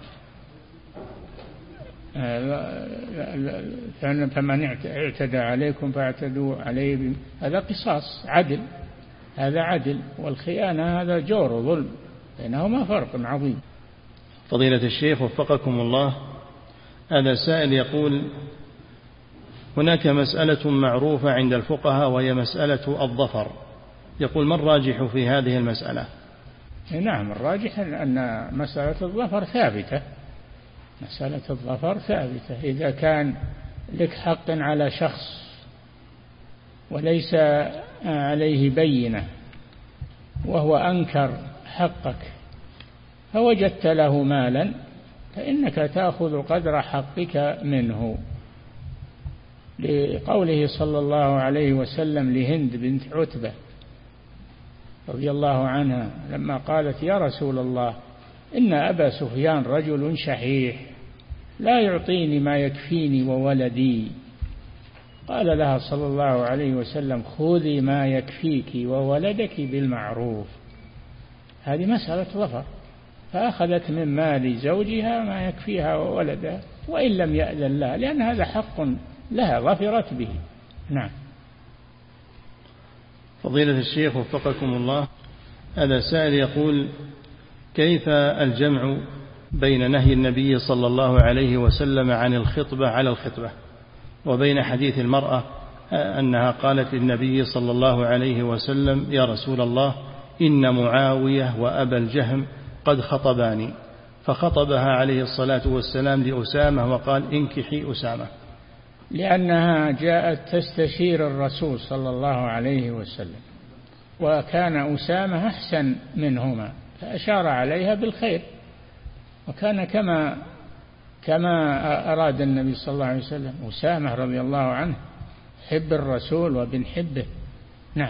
فمن اعتدى عليكم فاعتدوا عليه، هذا قصاص عدل، هذا عدل، والخيانة هذا جور وظلم، بينهما فرق عظيم. فضيلة الشيخ وفقكم الله، هذا سائل يقول هناك مسألة معروفة عند الفقهاء وهي مسألة الظفر، يقول ما الراجح في هذه المسألة؟ نعم، الراجح أن مسألة الظفر ثابتة، مسألة الظفر ثابتة. إذا كان لك حق على شخص وليس عليه بينة وهو أنكر حقك فوجدت له مالا، فإنك تأخذ قدر حقك منه، لقوله صلى الله عليه وسلم لهند بنت عتبة رضي الله عنها لما قالت يا رسول الله إن أبا سفيان رجل شحيح لا يعطيني ما يكفيني وولدي، قال لها صلى الله عليه وسلم خذي ما يكفيك وولدك بالمعروف. هذه مسألة ظفر، فأخذت من مال زوجها ما يكفيها وولدها وإن لم يأذن لها، لأن هذا حق لها ظفرت به. نعم. فضيلة الشيخ وفقكم الله، هذا سائل يقول كيف الجمع بين نهي النبي صلى الله عليه وسلم عن الخطبة على الخطبة وبين حديث المرأة أنها قالت للنبي صلى الله عليه وسلم يا رسول الله إن معاوية وأبا الجهم قد خطباني، فخطبها عليه الصلاة والسلام لأسامة وقال انكحي أسامة؟ لأنها جاءت تستشير الرسول صلى الله عليه وسلم، وكان أسامة أحسن منهما فأشار عليها بالخير، وكان كما كما أراد النبي صلى الله عليه وسلم. أسامة رضي الله عنه حب الرسول وبنحبه. نعم.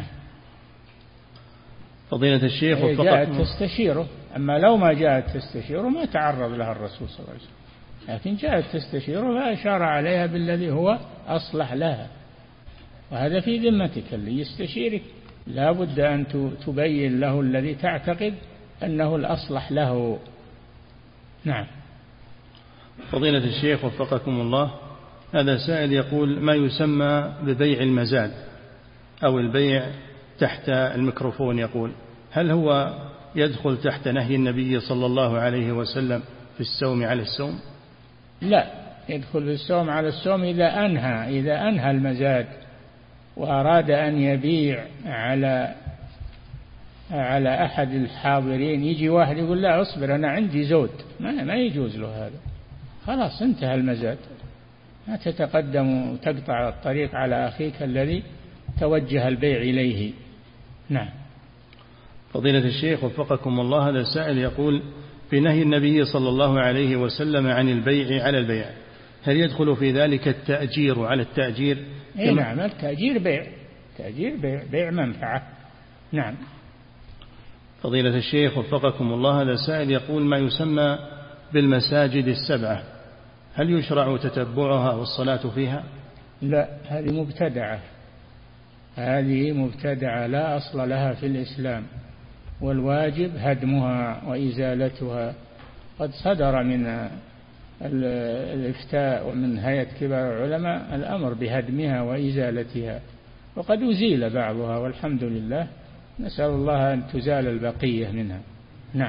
فضيلة الشيخ جاءت تستشيره، أما لو ما جاءت تستشيره ما تعرض لها الرسول صلى الله عليه وسلم، لكن جاءت تستشيره فأشار عليها بالذي هو أصلح لها، وهذا في ذمتك. اللي يستشيرك لا بد أن تبين له الذي تعتقد أنه الأصلح له. نعم. فضيلة الشيخ وفقكم الله، هذا سائل يقول ما يسمى ببيع المزاد أو البيع تحت الميكروفون، يقول هل هو يدخل تحت نهي النبي صلى الله عليه وسلم في السوم على السوم؟ لا، يدخل في السوم على السوم إذا أنهى إذا أنهى المزاد وأراد أن يبيع على على أحد الحاضرين، يجي واحد يقول لا أصبر أنا عندي زود، ما, ما يجوز له هذا، خلاص انتهى المزاد، ما تتقدم وتقطع الطريق على أخيك الذي توجه البيع إليه. نعم. فضيلة الشيخ وفقكم الله، هذا السائل يقول في نهي النبي صلى الله عليه وسلم عن البيع على البيع، هل يدخل في ذلك التأجير على التأجير؟ إيه نعم، التأجير بيع، تأجير بيع، بيع منفعة. نعم. فضيلة الشيخ وفقكم الله، هذا سائل يقول ما يسمى بالمساجد السبعة، هل يشرع تتبعها والصلاة فيها؟ لا، هذه مبتدعة، هذه مبتدعة لا أصل لها في الإسلام، والواجب هدمها وإزالتها. قد صدر من الإفتاء ومن هيئة كبار العلماء الأمر بهدمها وإزالتها، وقد أزيل بعضها والحمد لله، نسأل الله أن تزال البقية منها. نعم.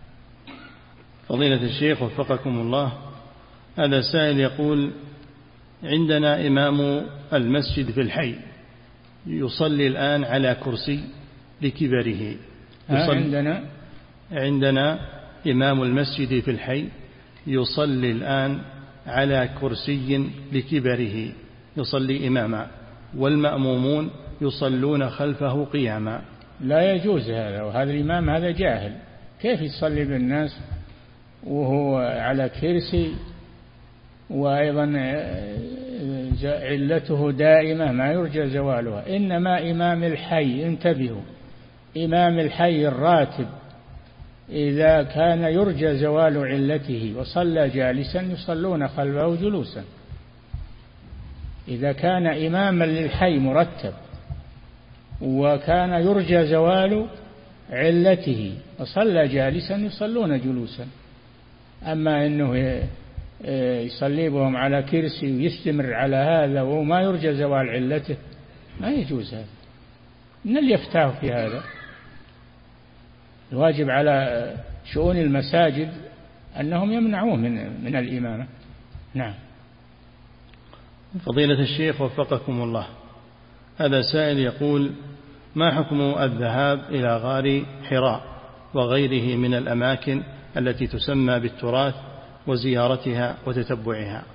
فضيلة الشيخ وفقكم الله، هذا سائل يقول: عندنا إمام المسجد في الحي يصلي الآن على كرسي لكبره. عندنا عندنا إمام المسجد في الحي يصلي الآن على كرسي لكبره، يصلي إماما، والمأمومون يصلون خلفه قياما. لا يجوز هذا، وهذا الإمام هذا جاهل، كيف يصلي بالناس وهو على كرسي، وأيضا علته دائمة ما يرجى زوالها. إنما إمام الحي، انتبهوا، إمام الحي الراتب إذا كان يرجى زوال علته وصلى جالسا يصلون خلفه جلوسا. إذا كان إماما للحي مرتب وكان يرجى زوال علته وصلى جالسا يصلون جلوسا. أما أنه يصلي بهم على كرسي ويستمر على هذا وما يرجى زوال علته ما يجوز هذا. من اللي يفتاه في هذا؟ الواجب على شؤون المساجد أنهم يمنعوه من من الإمامة. نعم. فضيلة الشيخ وفقكم الله، هذا سائل يقول: ما حكم الذهاب إلى غار حراء وغيره من الأماكن التي تسمى بالتراث وزيارتها وتتبعها؟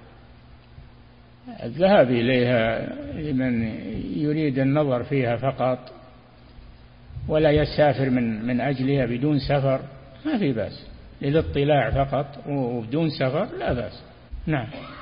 الذهاب إليها لمن يريد النظر فيها فقط ولا يسافر من من أجلها بدون سفر ما في بأس، للاطلاع فقط وبدون سفر لا بأس. نعم.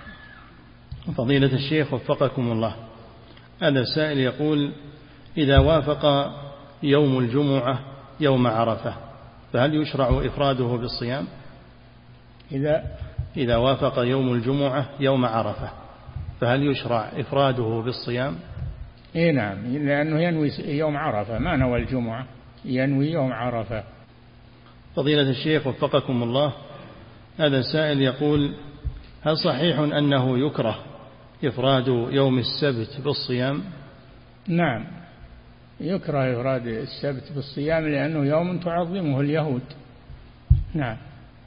فضيلة الشيخ وفقكم الله، هذا سائل يقول: إذا وافق يوم الجمعة يوم عرفة فهل يشرع إفراده بالصيام؟ إذا إذا وافق يوم الجمعة يوم عرفة فهل يشرع إفراده بالصيام؟ إيه نعم، لأنه ينوي يوم عرفة، ما نوى الجمعة، ينوي يوم عرفة. فضيلة الشيخ وفقكم الله، هذا سائل يقول: هل صحيح أنه يكره إفراد يوم السبت بالصيام؟ نعم، يكره إفراد السبت بالصيام لأنه يوم تعظمه اليهود. نعم.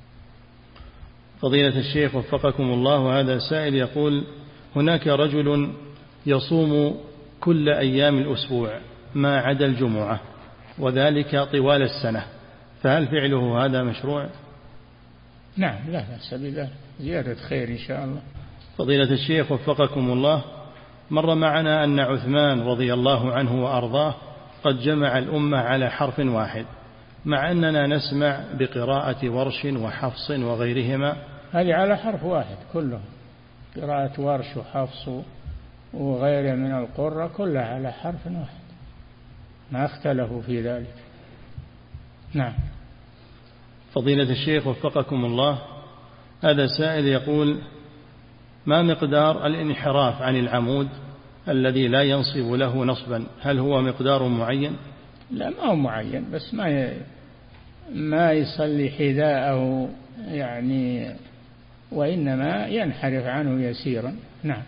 فضيلة الشيخ وفقكم الله، هذا سائل يقول: هناك رجل يصوم كل أيام الأسبوع ما عدا الجمعة وذلك طوال السنة، فهل فعله هذا مشروع؟ نعم، لا بأس بذلك، زيادة خير إن شاء الله. فضيلة الشيخ وفقكم الله، مر معنا أن عثمان رضي الله عنه وأرضاه قد جمع الأمة على حرف واحد، مع أننا نسمع بقراءة ورش وحفص وغيرهما. هذه على حرف واحد كلهم، قراءة ورش وحفص وغيره من القرى كلها على حرف واحد، ما اختلفوا في ذلك. نعم. فضيلة الشيخ وفقكم الله، هذا سائل يقول: ما مقدار الانحراف عن العمود الذي لا ينصب له نصبا؟ هل هو مقدار معين؟ لا، ما هو معين، بس ما ي... ما يصلي حذاءه يعني، وإنما ينحرف عنه يسيرا. نعم.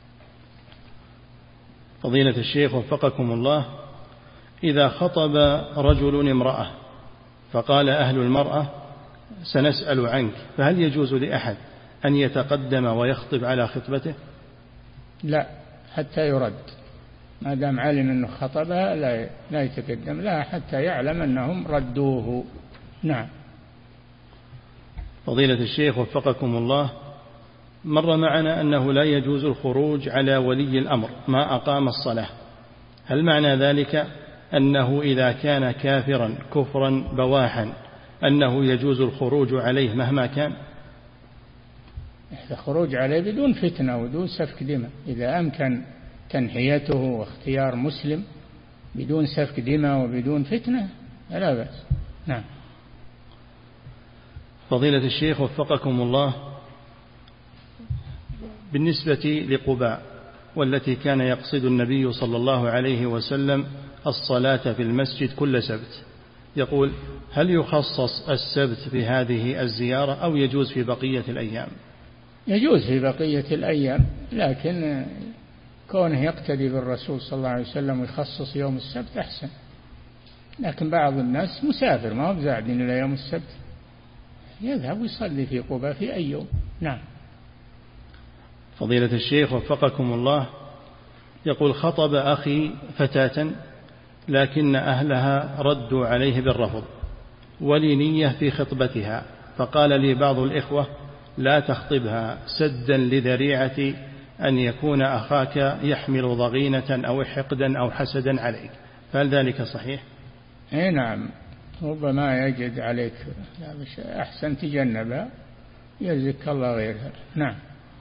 فضيلة الشيخ وفقكم الله، إذا خطب رجل امرأة فقال أهل المرأة سنسأل عنك، فهل يجوز لأحد أن يتقدم ويخطب على خطبته؟ لا، حتى يرد، ما دام علم أنه خطبها لا لا يتقدم لها حتى يعلم أنهم ردوه. نعم. فضيلة الشيخ وفقكم الله، مر معنا أنه لا يجوز الخروج على ولي الأمر ما أقام الصلاة، هل معنى ذلك أنه إذا كان كافرا كفرا بواحا أنه يجوز الخروج عليه مهما كان؟ الخروج عليه بدون فتنة ودون سفك دماء، إذا أمكن تنحيته واختيار مسلم بدون سفك دماء وبدون فتنة لا بأس. نعم. فضيلة الشيخ وفقكم الله، بالنسبة لقباء والتي كان يقصد النبي صلى الله عليه وسلم الصلاة في المسجد كل سبت، يقول: هل يخصص السبت في هذه الزيارة أو يجوز في بقية الأيام؟ يجوز في بقية الأيام، لكن كونه يقتدي بالرسول صلى الله عليه وسلم ويخصص يوم السبت أحسن. لكن بعض الناس مسافر ما هو زاعدين إلى يوم السبت، يذهب ويصلي في قباء في أي يوم. نعم. فضيلة الشيخ وفقكم الله، يقول: خطب أخي فتاة لكن أهلها ردوا عليه بالرفض ولي نية في خطبتها، فقال لي بعض الإخوة: لا تخطبها سدا لذريعة أن يكون أخاك يحمل ضغينة أو حقدا أو حسدا عليك، فهل ذلك صحيح؟ اي نعم، ربما يجد عليك أحسن تجنبها يجزك الله غيرها. نعم.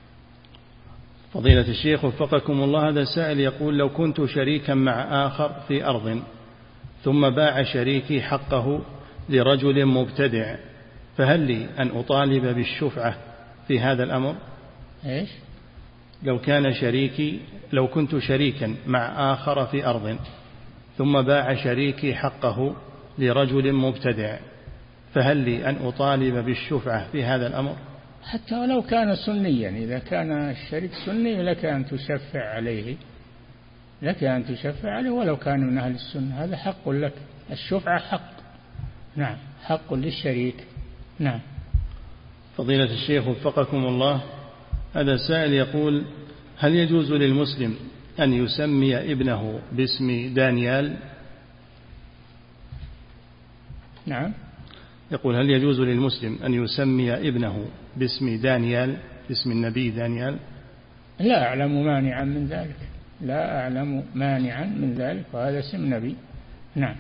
فضيلة الشيخ وفقكم الله، هذا سائل يقول: لو كنت شريكا مع آخر في أرض ثم باع شريكي حقه لرجل مبتدع، فهل لي أن أطالب بالشفعة في هذا الأمر؟ إيش؟ لو كان شريكي لو كنت شريكا مع آخر في أرض ثم باع شريكي حقه لرجل مبتدع، فهل لي أن أطالب بالشفعة في هذا الأمر؟ حتى ولو كان سنيا، إذا كان الشريك سني لك أن تشفع عليه، لك أن تشفع عليه ولو كان من أهل السنة، هذا حق لك، الشفعة حق. نعم، حق للشريك. نعم. فضيلة الشيخ وفقكم الله، هذا سائل يقول: هل يجوز للمسلم أن يسمي ابنه باسم دانيال؟ نعم. يقول: هل يجوز للمسلم أن يسمي ابنه باسم دانيال، اسم النبي دانيال؟ لا أعلم مانعا من ذلك، لا أعلم مانعا من ذلك، وهذا اسم نبي. نعم.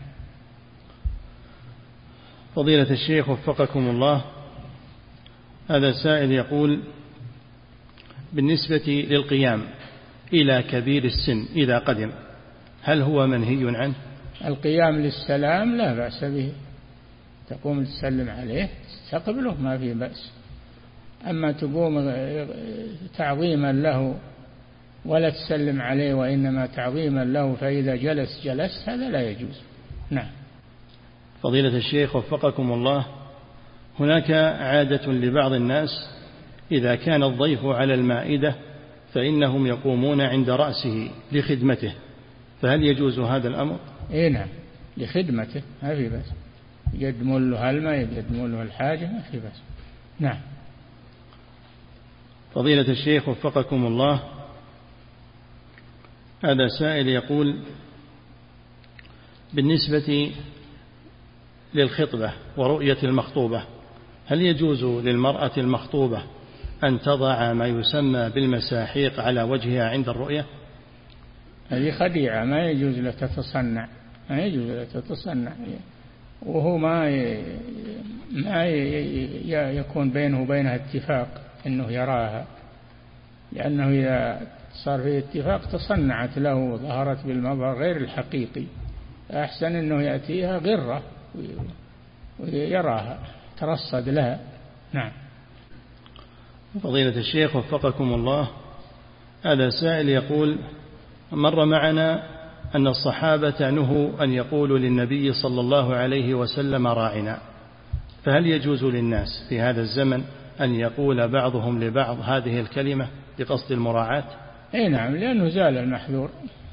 فضيلة الشيخ وفقكم الله، هذا سائل يقول: بالنسبة للقيام إلى كبير السن إذا قدم، هل هو منهي عنه؟ القيام للسلام لا بأس به، تقوم تسلم عليه تستقبله ما في بأس، أما تقوم تعظيما له ولا تسلم عليه وإنما تعظيما له فإذا جلس جلس، هذا لا يجوز. نعم. فضيلة الشيخ وفقكم الله، هناك عادة لبعض الناس إذا كان الضيف على المائدة فإنهم يقومون عند رأسه لخدمته، فهل يجوز هذا الأمر؟ إيه نعم، لخدمته ما في بأس، يقدمون له الماء يقدمون له الحاجة ما في بأس. نعم. فضيلة الشيخ وفقكم الله، هذا سائل يقول: بالنسبة للخطبة ورؤية المخطوبة، هل يجوز للمرأة المخطوبة أن تضع ما يسمى بالمساحيق على وجهها عند الرؤية؟ هذه خديعة، ما يجوز لها تتصنع، ما يجوز لها تتصنع، وهو ما ي... ما ي... يكون بينه وبينها اتفاق أنه يراها، لأنه إذا صار في اتفاق تصنعت له وظهرت بالمظهر غير الحقيقي، أحسن أنه يأتيها غرة ويراها ترصد لها. نعم. فضيلة الشيخ وفقكم الله، هذا سائل يقول: مر معنا أن الصحابة نهوا أن يقولوا للنبي صلى الله عليه وسلم راعنا، فهل يجوز للناس في هذا الزمن أن يقول بعضهم لبعض هذه الكلمة بقصد المراعاة؟ أي نعم، لأنه زال المحذور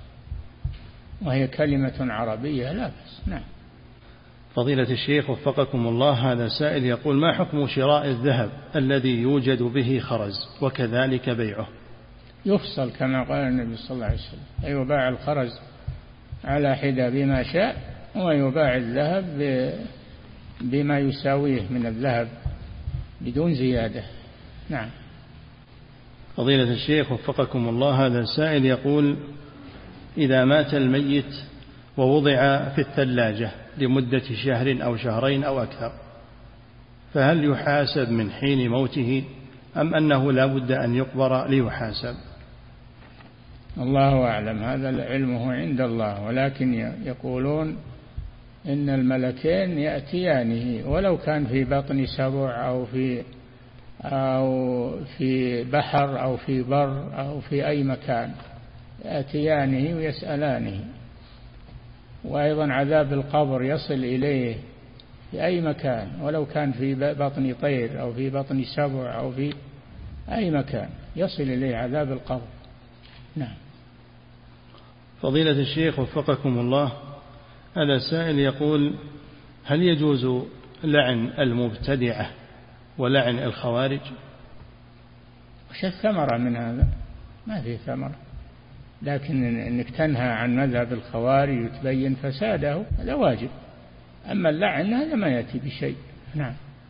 وهي كلمة عربية لا بأس. نعم. فضيلة الشيخ وفقكم الله، هذا سائل يقول: ما حكم شراء الذهب الذي يوجد به خرز وكذلك بيعه؟ يفصل كما قال النبي صلى الله عليه وسلم، يباع الخرز على حدة بما شاء، ويباع الذهب بما يساويه من الذهب بدون زيادة. نعم. فضيلة الشيخ وفقكم الله، هذا سائل يقول: إذا مات الميت ووضع في الثلاجة لمدة شهر أو شهرين أو أكثر، فهل يحاسب من حين موته أم أنه لا بد أن يقبر ليحاسب؟ الله أعلم، هذا علمه عند الله، ولكن يقولون إن الملكين يأتيانه ولو كان في بطن سبع أو في أو في بحر أو في بر أو في أي مكان، يأتيانه ويسألانه. وأيضا عذاب القبر يصل إليه في أي مكان، ولو كان في بطن طير أو في بطن سبع أو في أي مكان يصل إليه عذاب القبر. نعم. فضيلة الشيخ وفقكم الله، هذا سائل يقول: هل يجوز لعن المبتدعة ولعن الخوارج؟ وش الثمرة من هذا؟ ما في ثمرة، لكن إنك تنهى عن مذهب الخوارج وتبين فساده هذا واجب، أما اللعن هذا ما يأتي بشيء. نعم.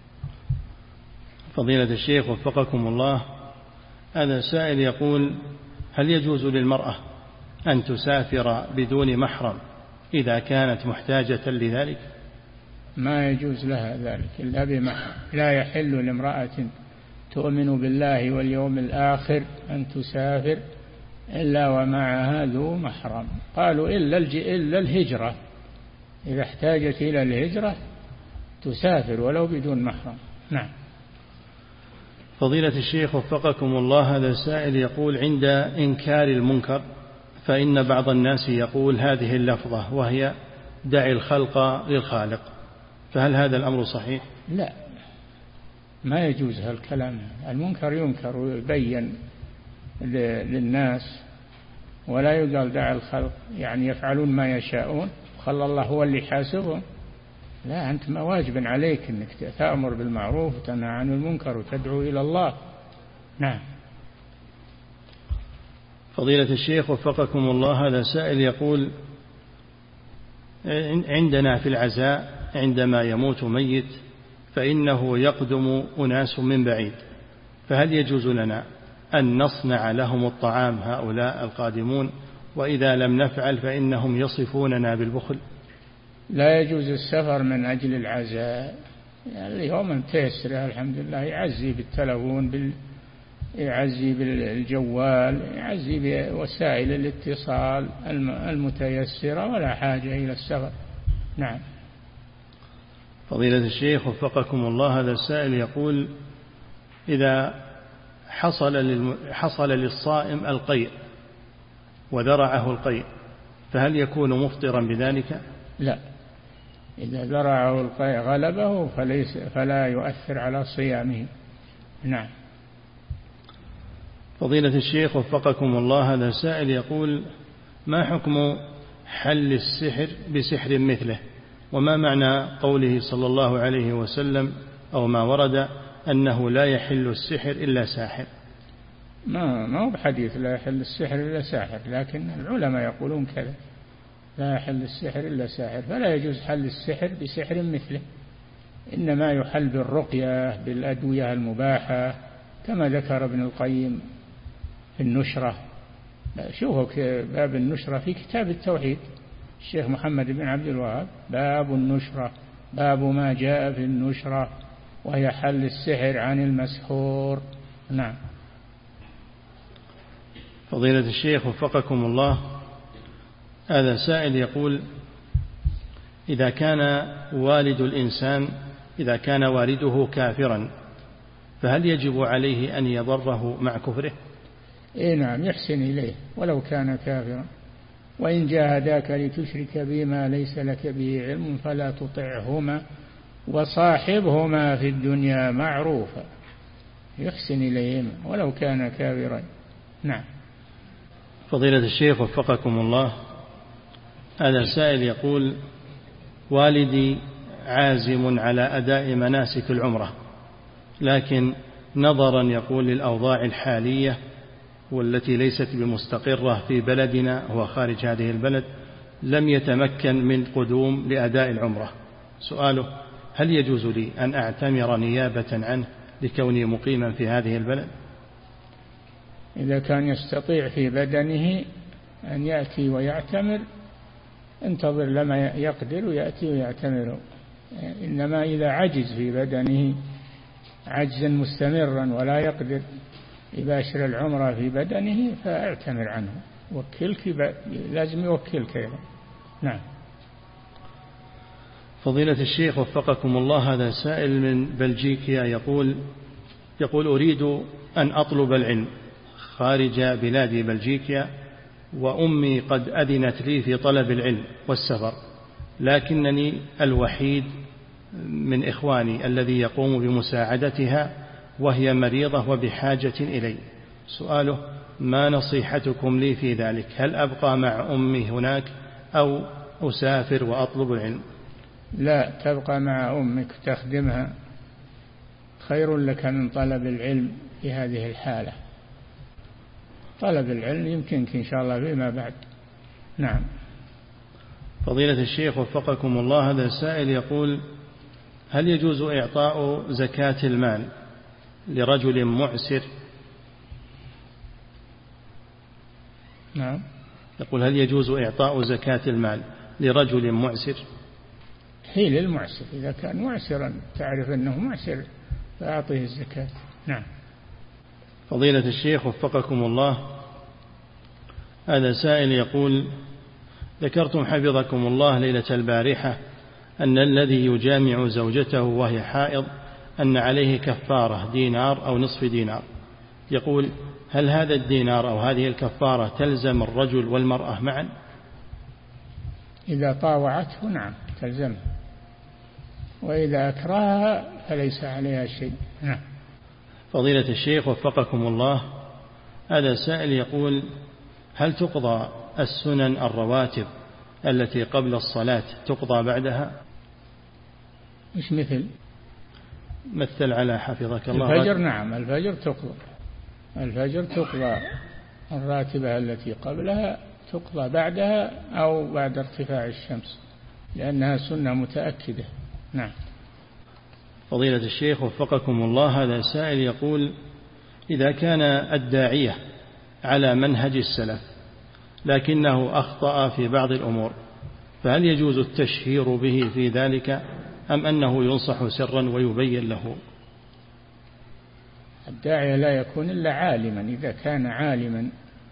فضيلة الشيخ وفقكم الله، هذا سائل يقول: هل يجوز للمرأة أن تسافر بدون محرم إذا كانت محتاجة لذلك؟ ما يجوز لها ذلك إلا بمحرم. لا يحل لامرأة تؤمن بالله واليوم الآخر أن تسافر إلا ومعها ذو محرم. قالوا إلا, إلا الهجرة، إذا احتاجت إلى الهجرة تسافر ولو بدون محرم. نعم. فضيلة الشيخ وفقكم الله، هذا سائل يقول: عند إنكار المنكر فإن بعض الناس يقول هذه اللفظة وهي دع الخلق للخالق، فهل هذا الأمر صحيح؟ لا، ما يجوز هالكلام. المنكر ينكر ويبين للناس، ولا يقال دع الخلق يعني يفعلون ما يشاءون خلى الله هو اللي يحاسبهم. لا، أنت ما واجب عليك أنك تأمر بالمعروف وتنهى عن المنكر وتدعو إلى الله. نعم. فضيلة الشيخ وفقكم الله، هذا سائل يقول: عندنا في العزاء عندما يموت ميت فإنه يقدم أناس من بعيد، فهل يجوز لنا أن نصنع لهم الطعام هؤلاء القادمون، وإذا لم نفعل فإنهم يصفوننا بالبخل؟ لا يجوز السفر من أجل العزاء. يعني اليوم تيسر الحمد لله، يعزي بالتلفون بال... يعزي بالجوال، يعزي بوسائل الاتصال المتيسرة، ولا حاجة إلى السفر. نعم. فضيلة الشيخ وفقكم الله، هذا السائل يقول: إذا حصل, للم... حصل للصائم القيء وذرعه القيء فهل يكون مفطرا بذلك؟ لا، إذا ذرعه القيء غلبه فليس فلا يؤثر على صيامه. نعم. فضيلة الشيخ وفقكم الله، هذا سائل يقول: ما حكم حل السحر بسحر مثله، وما معنى قوله صلى الله عليه وسلم أو ما ورد أنه لا يحل السحر إلا ساحر؟ ما ما هو بحديث لا يحل السحر إلا ساحر، لكن العلماء يقولون كذا، لا يحل السحر إلا ساحر، فلا يجوز حل السحر بسحر مثله، إنما يحل بالرقية بالأدوية المباحة كما ذكر ابن القيم في النشرة. شوفوا باب النشرة في كتاب التوحيد الشيخ محمد بن عبد الوهاب، باب النشرة، باب ما جاء في النشرة وهي حل السحر عن المسحور. نعم. فضيلة الشيخ وفقكم الله، هذا سائل يقول: إذا كان والد الإنسان إذا كان والده كافرا فهل يجب عليه أن يضره مع كفره؟ إيه نعم، يحسن إليه ولو كان كافرا، وإن جاهداك لتشرك بما ليس لك به علم فلا تطعهما وصاحبهما في الدنيا معروفا، يحسن إليهما ولو كان كافرا. نعم. فضيلة الشيخ وفقكم الله، هذا سائل يقول: والدي عازم على أداء مناسك العمرة، لكن نظرا يقول للأوضاع الحالية والتي ليست بمستقرة في بلدنا هو خارج هذه البلد لم يتمكن من قدوم لأداء العمرة. سؤاله: هل يجوز لي أن أعتمر نيابة عنه لكوني مقيما في هذه البلد؟ إذا كان يستطيع في بدنه أن يأتي ويعتمر انتظر لما يقدر ويأتي ويعتمر، إنما إذا عجز في بدنه عجزا مستمرا ولا يقدر يباشر العمرة في بدنه فاعتمر عنه، وكلك لازم يوكلك أيضا. نعم. فضيلة الشيخ وفقكم الله، هذا سائل من بلجيكا يقول يقول أريد أن أطلب العلم خارج بلاد بلجيكا، وأمي قد أذنت لي في طلب العلم والسفر، لكنني الوحيد من إخواني الذي يقوم بمساعدتها وهي مريضة وبحاجة إلي. سؤاله: ما نصيحتكم لي في ذلك؟ هل أبقى مع أمي هناك أو أسافر وأطلب العلم؟ لا، تبقى مع أمك تخدمها، خير لك من طلب العلم في هذه الحالة. طلب العلم يمكنك إن شاء الله فيما بعد. نعم. فضيلة الشيخ وفقكم الله، هذا السائل يقول: هل يجوز إعطاء زكاة المال لرجل معسر؟ نعم. يقول: هل يجوز إعطاء زكاة المال لرجل معسر؟ هي للمعسر، إذا كان معسرا تعرف أنه معسر فأعطيه الزكاة. نعم. فضيلة الشيخ وفقكم الله، هذا سائل يقول: ذكرتم حفظكم الله ليلة البارحة أن الذي يجامع زوجته وهي حائض أن عليه كفارة دينار أو نصف دينار. يقول: هل هذا الدينار أو هذه الكفارة تلزم الرجل والمرأة معا؟ إذا طاوعته نعم تلزمه، وإذا أكرهها فليس عليها شيء. نعم. فضيلة الشيخ وفقكم الله، هذا سائل يقول: هل تقضى السنن الرواتب التي قبل الصلاة تقضى بعدها؟ مش مثل مثل على حفظك الله. الفجر. نعم الفجر تقضى، الفجر تقضى، الراتبة التي قبلها تقضى بعدها أو بعد ارتفاع الشمس لأنها سنة متأكدة. نعم. فضيلة الشيخ وفقكم الله، هذا سائل يقول: إذا كان الداعية على منهج السلف لكنه أخطأ في بعض الأمور، فهل يجوز التشهير به في ذلك أم أنه ينصح سرا ويبين له؟ الداعية لا يكون إلا عالما، إذا كان عالما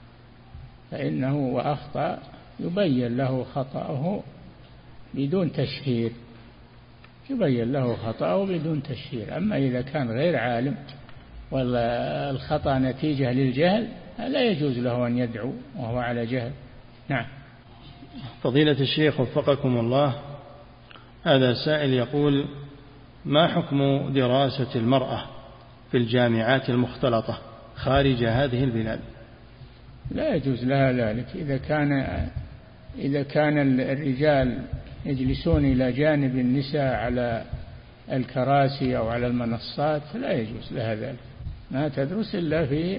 فإنه وأخطأ يبين له خطأه بدون تشهير، يبين له خطأه بدون تشهير. أما إذا كان غير عالم والخطأ نتيجة للجهل لا يجوز له أن يدعو وهو على جهل. نعم. فضيلة الشيخ وفقكم الله، هذا سائل يقول: ما حكم دراسة المرأة في الجامعات المختلطة خارج هذه البلاد؟ لا يجوز لها ذلك. إذا كان إذا كان الرجال يجلسون إلى جانب النساء على الكراسي أو على المنصات لا يجوز لها ذلك. ما تدرس إلا في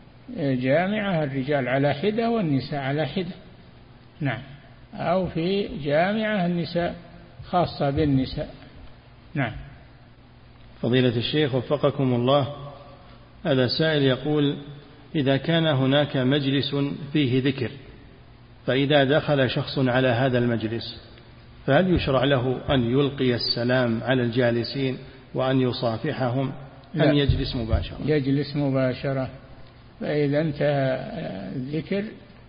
جامعة الرجال على حدة والنساء على حدة. نعم. أو في جامعة النساء خاصة بالنساء. نعم. فضيلة الشيخ وفقكم الله، هذا سائل يقول: إذا كان هناك مجلس فيه ذكر فإذا دخل شخص على هذا المجلس فهل يشرع له أن يلقي السلام على الجالسين وأن يصافحهم أم يجلس مباشرة؟ يجلس مباشرة، فإذا انتهى الذكر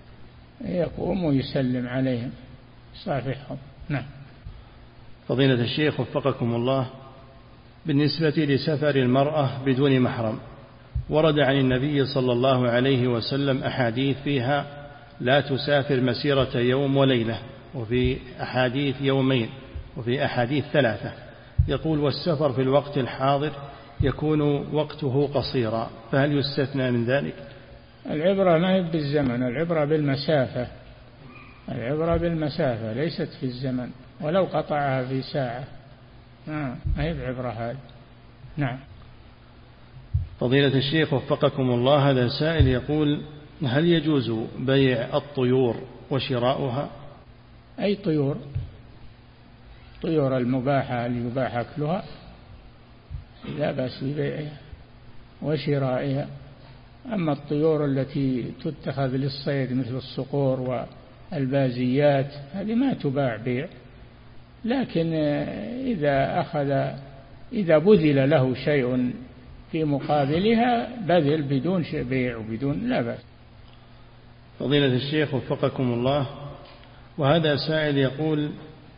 يقوم ويسلم عليهم يصافحهم. نعم. فضيلة الشيخ وفقكم الله، بالنسبة لسفر المرأة بدون محرم ورد عن النبي صلى الله عليه وسلم أحاديث فيها لا تسافر مسيرة يوم وليلة، وفي أحاديث يومين، وفي أحاديث ثلاثة. يقول: والسفر في الوقت الحاضر يكون وقته قصيرا، فهل يستثنى من ذلك؟ العبرة ما هي بالزمن، العبرة بالمسافة، العبرة بالمسافة ليست في الزمن، ولو قطعها في ساعة ما هي بعبرة هذه. نعم. فضيلة الشيخ وفقكم الله، هذا سائل يقول: هل يجوز بيع الطيور وشراؤها؟ أي طيور؟ طيور المباحة اللي يباح أكلها لا بأس ببيعها وشرائها. أما الطيور التي تتخذ للصيد مثل الصقور والبازيات هذه ما تباع بيع، لكن إذا أخذ إذا بذل له شيء في مقابلها بذل بدون بيع وبدون لا بأس. فضيلة الشيخ وفقكم الله، وهذا سائل يقول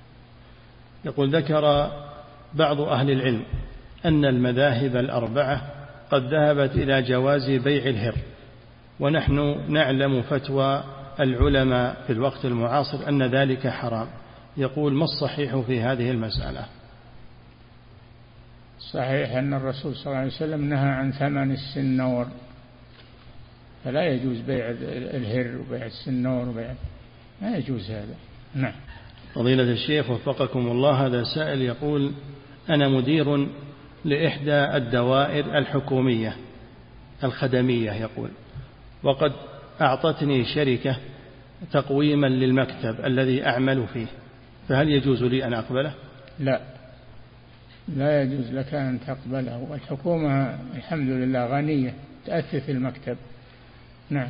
يقول ذكر بعض أهل العلم أن المذاهب الأربعة قد ذهبت إلى جواز بيع الهر، ونحن نعلم فتوى العلماء في الوقت المعاصر أن ذلك حرام. يقول: ما الصحيح في هذه المسألة؟ صحيح أن الرسول صلى الله عليه وسلم نهى عن ثمن السنور، فلا يجوز بيع الهر وبيع السنور وبيع، ما يجوز هذا. نعم. فضيلة الشيخ وفقكم الله، هذا سائل يقول: أنا مدير لإحدى الدوائر الحكومية الخدمية، يقول، وقد أعطتني شركة تقويما للمكتب الذي أعمل فيه، فهل يجوز لي أن أقبله؟ لا، لا يجوز لك أن تقبله، والحكومة الحمد لله غنية تأسس المكتب. نعم.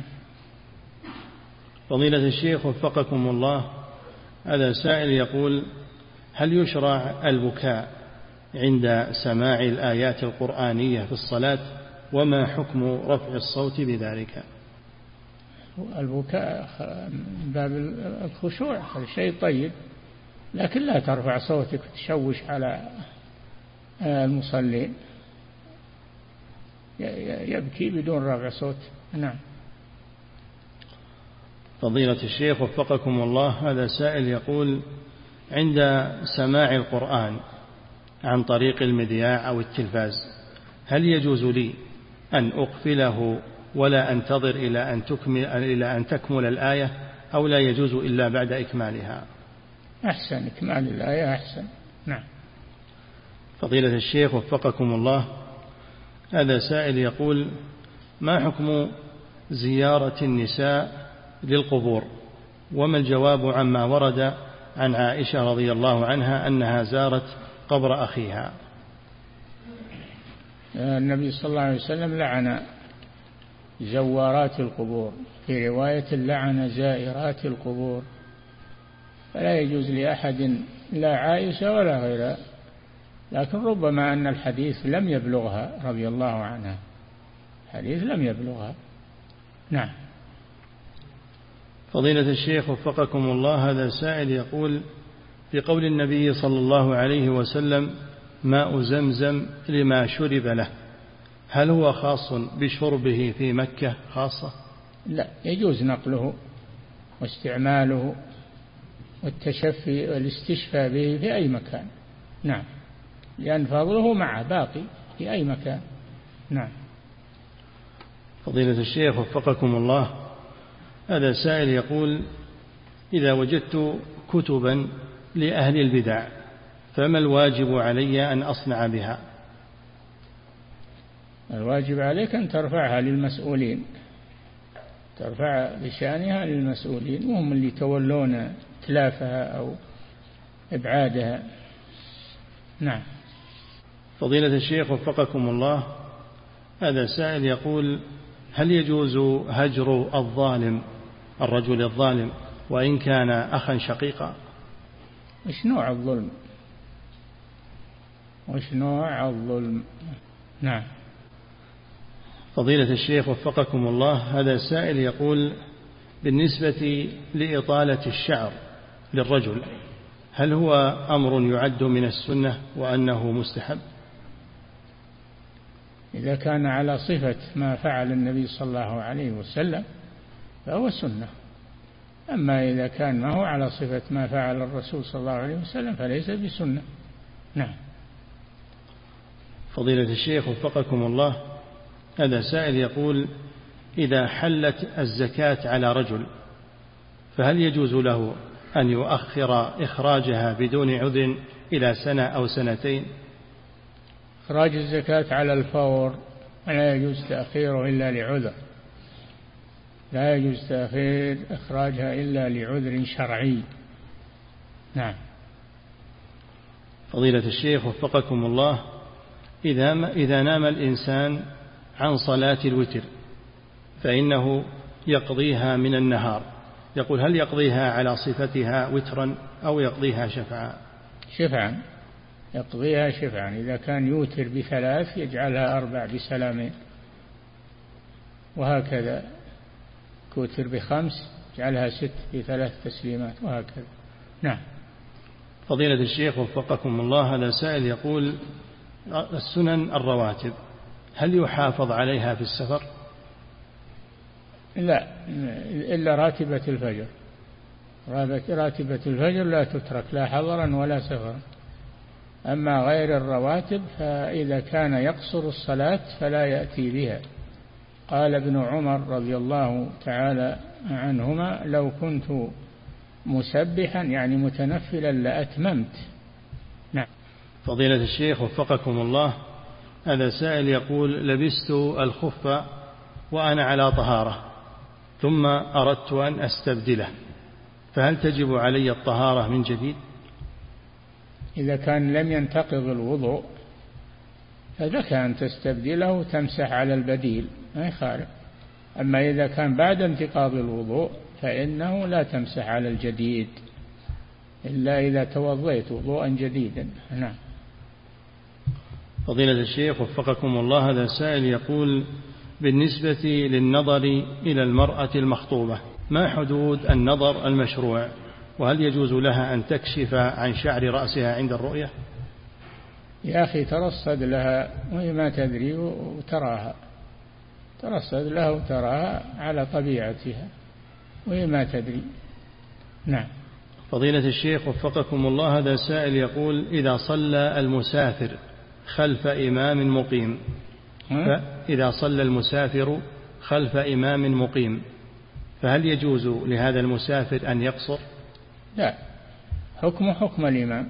فضيلة الشيخ وفقكم الله، هذا سائل يقول: هل يشرع البكاء عند سماع الآيات القرآنية في الصلاة، وما حكم رفع الصوت بذلك؟ البكاء من باب الخشوع، هذا شيء طيب، لكن لا ترفع صوتك وتشوش على المصلين، يبكي بدون رفع صوت. نعم. فضيلة الشيخ وفقكم الله، هذا سائل يقول: عند سماع القرآن عن طريق المذياع أو التلفاز، هل يجوز لي أن أقفله ولا أنتظر إلى أن تكمل, إلى أن تكمل الآية، أو لا يجوز إلا بعد إكمالها؟ أحسن، إكمال الآية أحسن. نعم. فضيلة الشيخ وفقكم الله، هذا سائل يقول: ما حكم زيارة النساء للقبور، وما الجواب عما ورد عن عائشة رضي الله عنها أنها زارت قبر أخيها؟ النبي صلى الله عليه وسلم لعن زوارات القبور، في رواية لعن زائرات القبور، فلا يجوز لأحد، لا عائشة ولا غيرها، لكن ربما أن الحديث لم يبلغها رضي الله عنها، الحديث لم يبلغها. نعم. فضيلة الشيخ وفقكم الله، هذا سائل يقول: في قول النبي صلى الله عليه وسلم: ماء زمزم لما شرب له، هل هو خاص بشربه في مكة خاصة؟ لا، يجوز نقله واستعماله والتشفي والاستشفاء به في أي مكان. نعم، لأن فضله معه باقي في أي مكان. نعم. فضيلة الشيخ وفقكم الله، هذا سائل يقول: إذا وجدت كتبا لأهل البدع فما الواجب علي أن أصنع بها؟ الواجب عليك أن ترفعها للمسؤولين، ترفع بشأنها للمسؤولين، وهم اللي يتولون تلافها أو إبعادها. نعم. فضيلة الشيخ وفقكم الله، هذا سائل يقول: هل يجوز هجر الظالم، الرجل الظالم، وإن كان أخا شقيقا؟ وش نوع الظلم؟ وش نوع الظلم؟ نعم. فضيلة الشيخ وفقكم الله، هذا سائل يقول: بالنسبة لإطالة الشعر للرجل، هل هو أمر يعد من السنة وأنه مستحب؟ إذا كان على صفة ما فعل النبي صلى الله عليه وسلم فهو سنة، أما إذا كان ما هو على صفة ما فعل الرسول صلى الله عليه وسلم فليس بسنة. نعم. فضيلة الشيخ وفقكم الله، هذا سائل يقول: إذا حلت الزكاة على رجل فهل يجوز له أن يؤخر إخراجها بدون عذر إلى سنة أو سنتين؟ إخراج الزكاة على الفور لا يجوز تأخيره إلا لعذر، لا يجوز تأخير إخراجها إلا لعذر شرعي. نعم. فضيلة الشيخ وفقكم الله، إذا, إذا نام الإنسان عن صلاة الوتر فإنه يقضيها من النهار، يقول: هل يقضيها على صفتها وترا أو يقضيها شفعا؟ شفعا، يقضيها شفعا. إذا كان يوتر بثلاث يجعلها أربع بسلامين، وهكذا كوتر بخمس يجعلها ست بثلاث تسليمات، وهكذا. نعم. فضيلة الشيخ وفقكم الله، هذا سائل يقول: السنن الرواتب هل يحافظ عليها في السفر؟ لا، إلا راتبة الفجر، راتبة الفجر لا تترك لا حضرا ولا سفرا. أما غير الرواتب فإذا كان يقصر الصلاة فلا يأتي بها. قال ابن عمر رضي الله تعالى عنهما: لو كنت مسبحا يعني متنفلا لأتممت. نعم. فضيلة الشيخ وفقكم الله، هذا سائل يقول: لبست الخف وأنا على طهارة ثم أردت أن أستبدله، فهل تجب علي الطهارة من جديد؟ إذا كان لم ينتقض الوضوء فلك أن تستبدله وتمسح على البديل، ما يخالف. أما إذا كان بعد انتقاض الوضوء فإنه لا تمسح على الجديد إلا إذا توضيت وضوءا جديدا. نعم. فضيلة الشيخ وفقكم الله، هذا سائل يقول: بالنسبة للنظر إلى المرأة المخطوبة، ما حدود النظر المشروع؟ وهل يجوز لها أن تكشف عن شعر رأسها عند الرؤية؟ يا أخي ترصد لها وهي ما تدري وتراها، ترصد لها وتراها على طبيعتها وهي ما تدري. نعم. فضيلة الشيخ وفقكم الله، هذا سائل يقول: إذا صلى المسافر خلف إمام مقيم، فإذا صلى المسافر خلف إمام مقيم فهل يجوز لهذا المسافر أن يقصر؟ لا، حكمه حكم الإمام،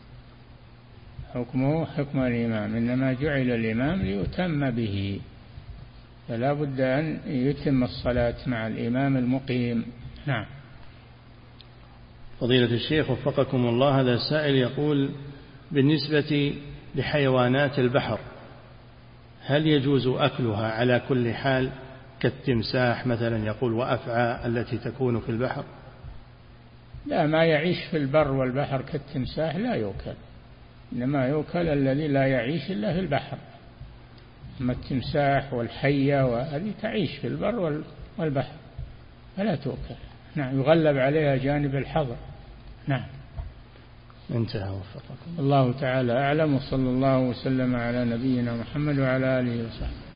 حكمه حكم الإمام، إنما جعل الإمام ليتم به، فلا بد أن يتم الصلاة مع الإمام المقيم. نعم. فضيلة الشيخ وفقكم الله، هذا السائل يقول: بالنسبة لحيوانات البحر هل يجوز أكلها على كل حال كالتمساح مثلا يقول وأفعى التي تكون في البحر؟ لا، ما يعيش في البر والبحر كالتمساح لا يؤكل، إنما يؤكل الذي لا يعيش إلا في البحر. أما التمساح والحية وهذه تعيش في البر والبحر فلا تؤكل. نعم. يغلب عليها جانب الحظر. نعم. انتهى وفقكم الله تعالى أعلم، وصلى الله وسلم على نبينا محمد وعلى آله وصحبه.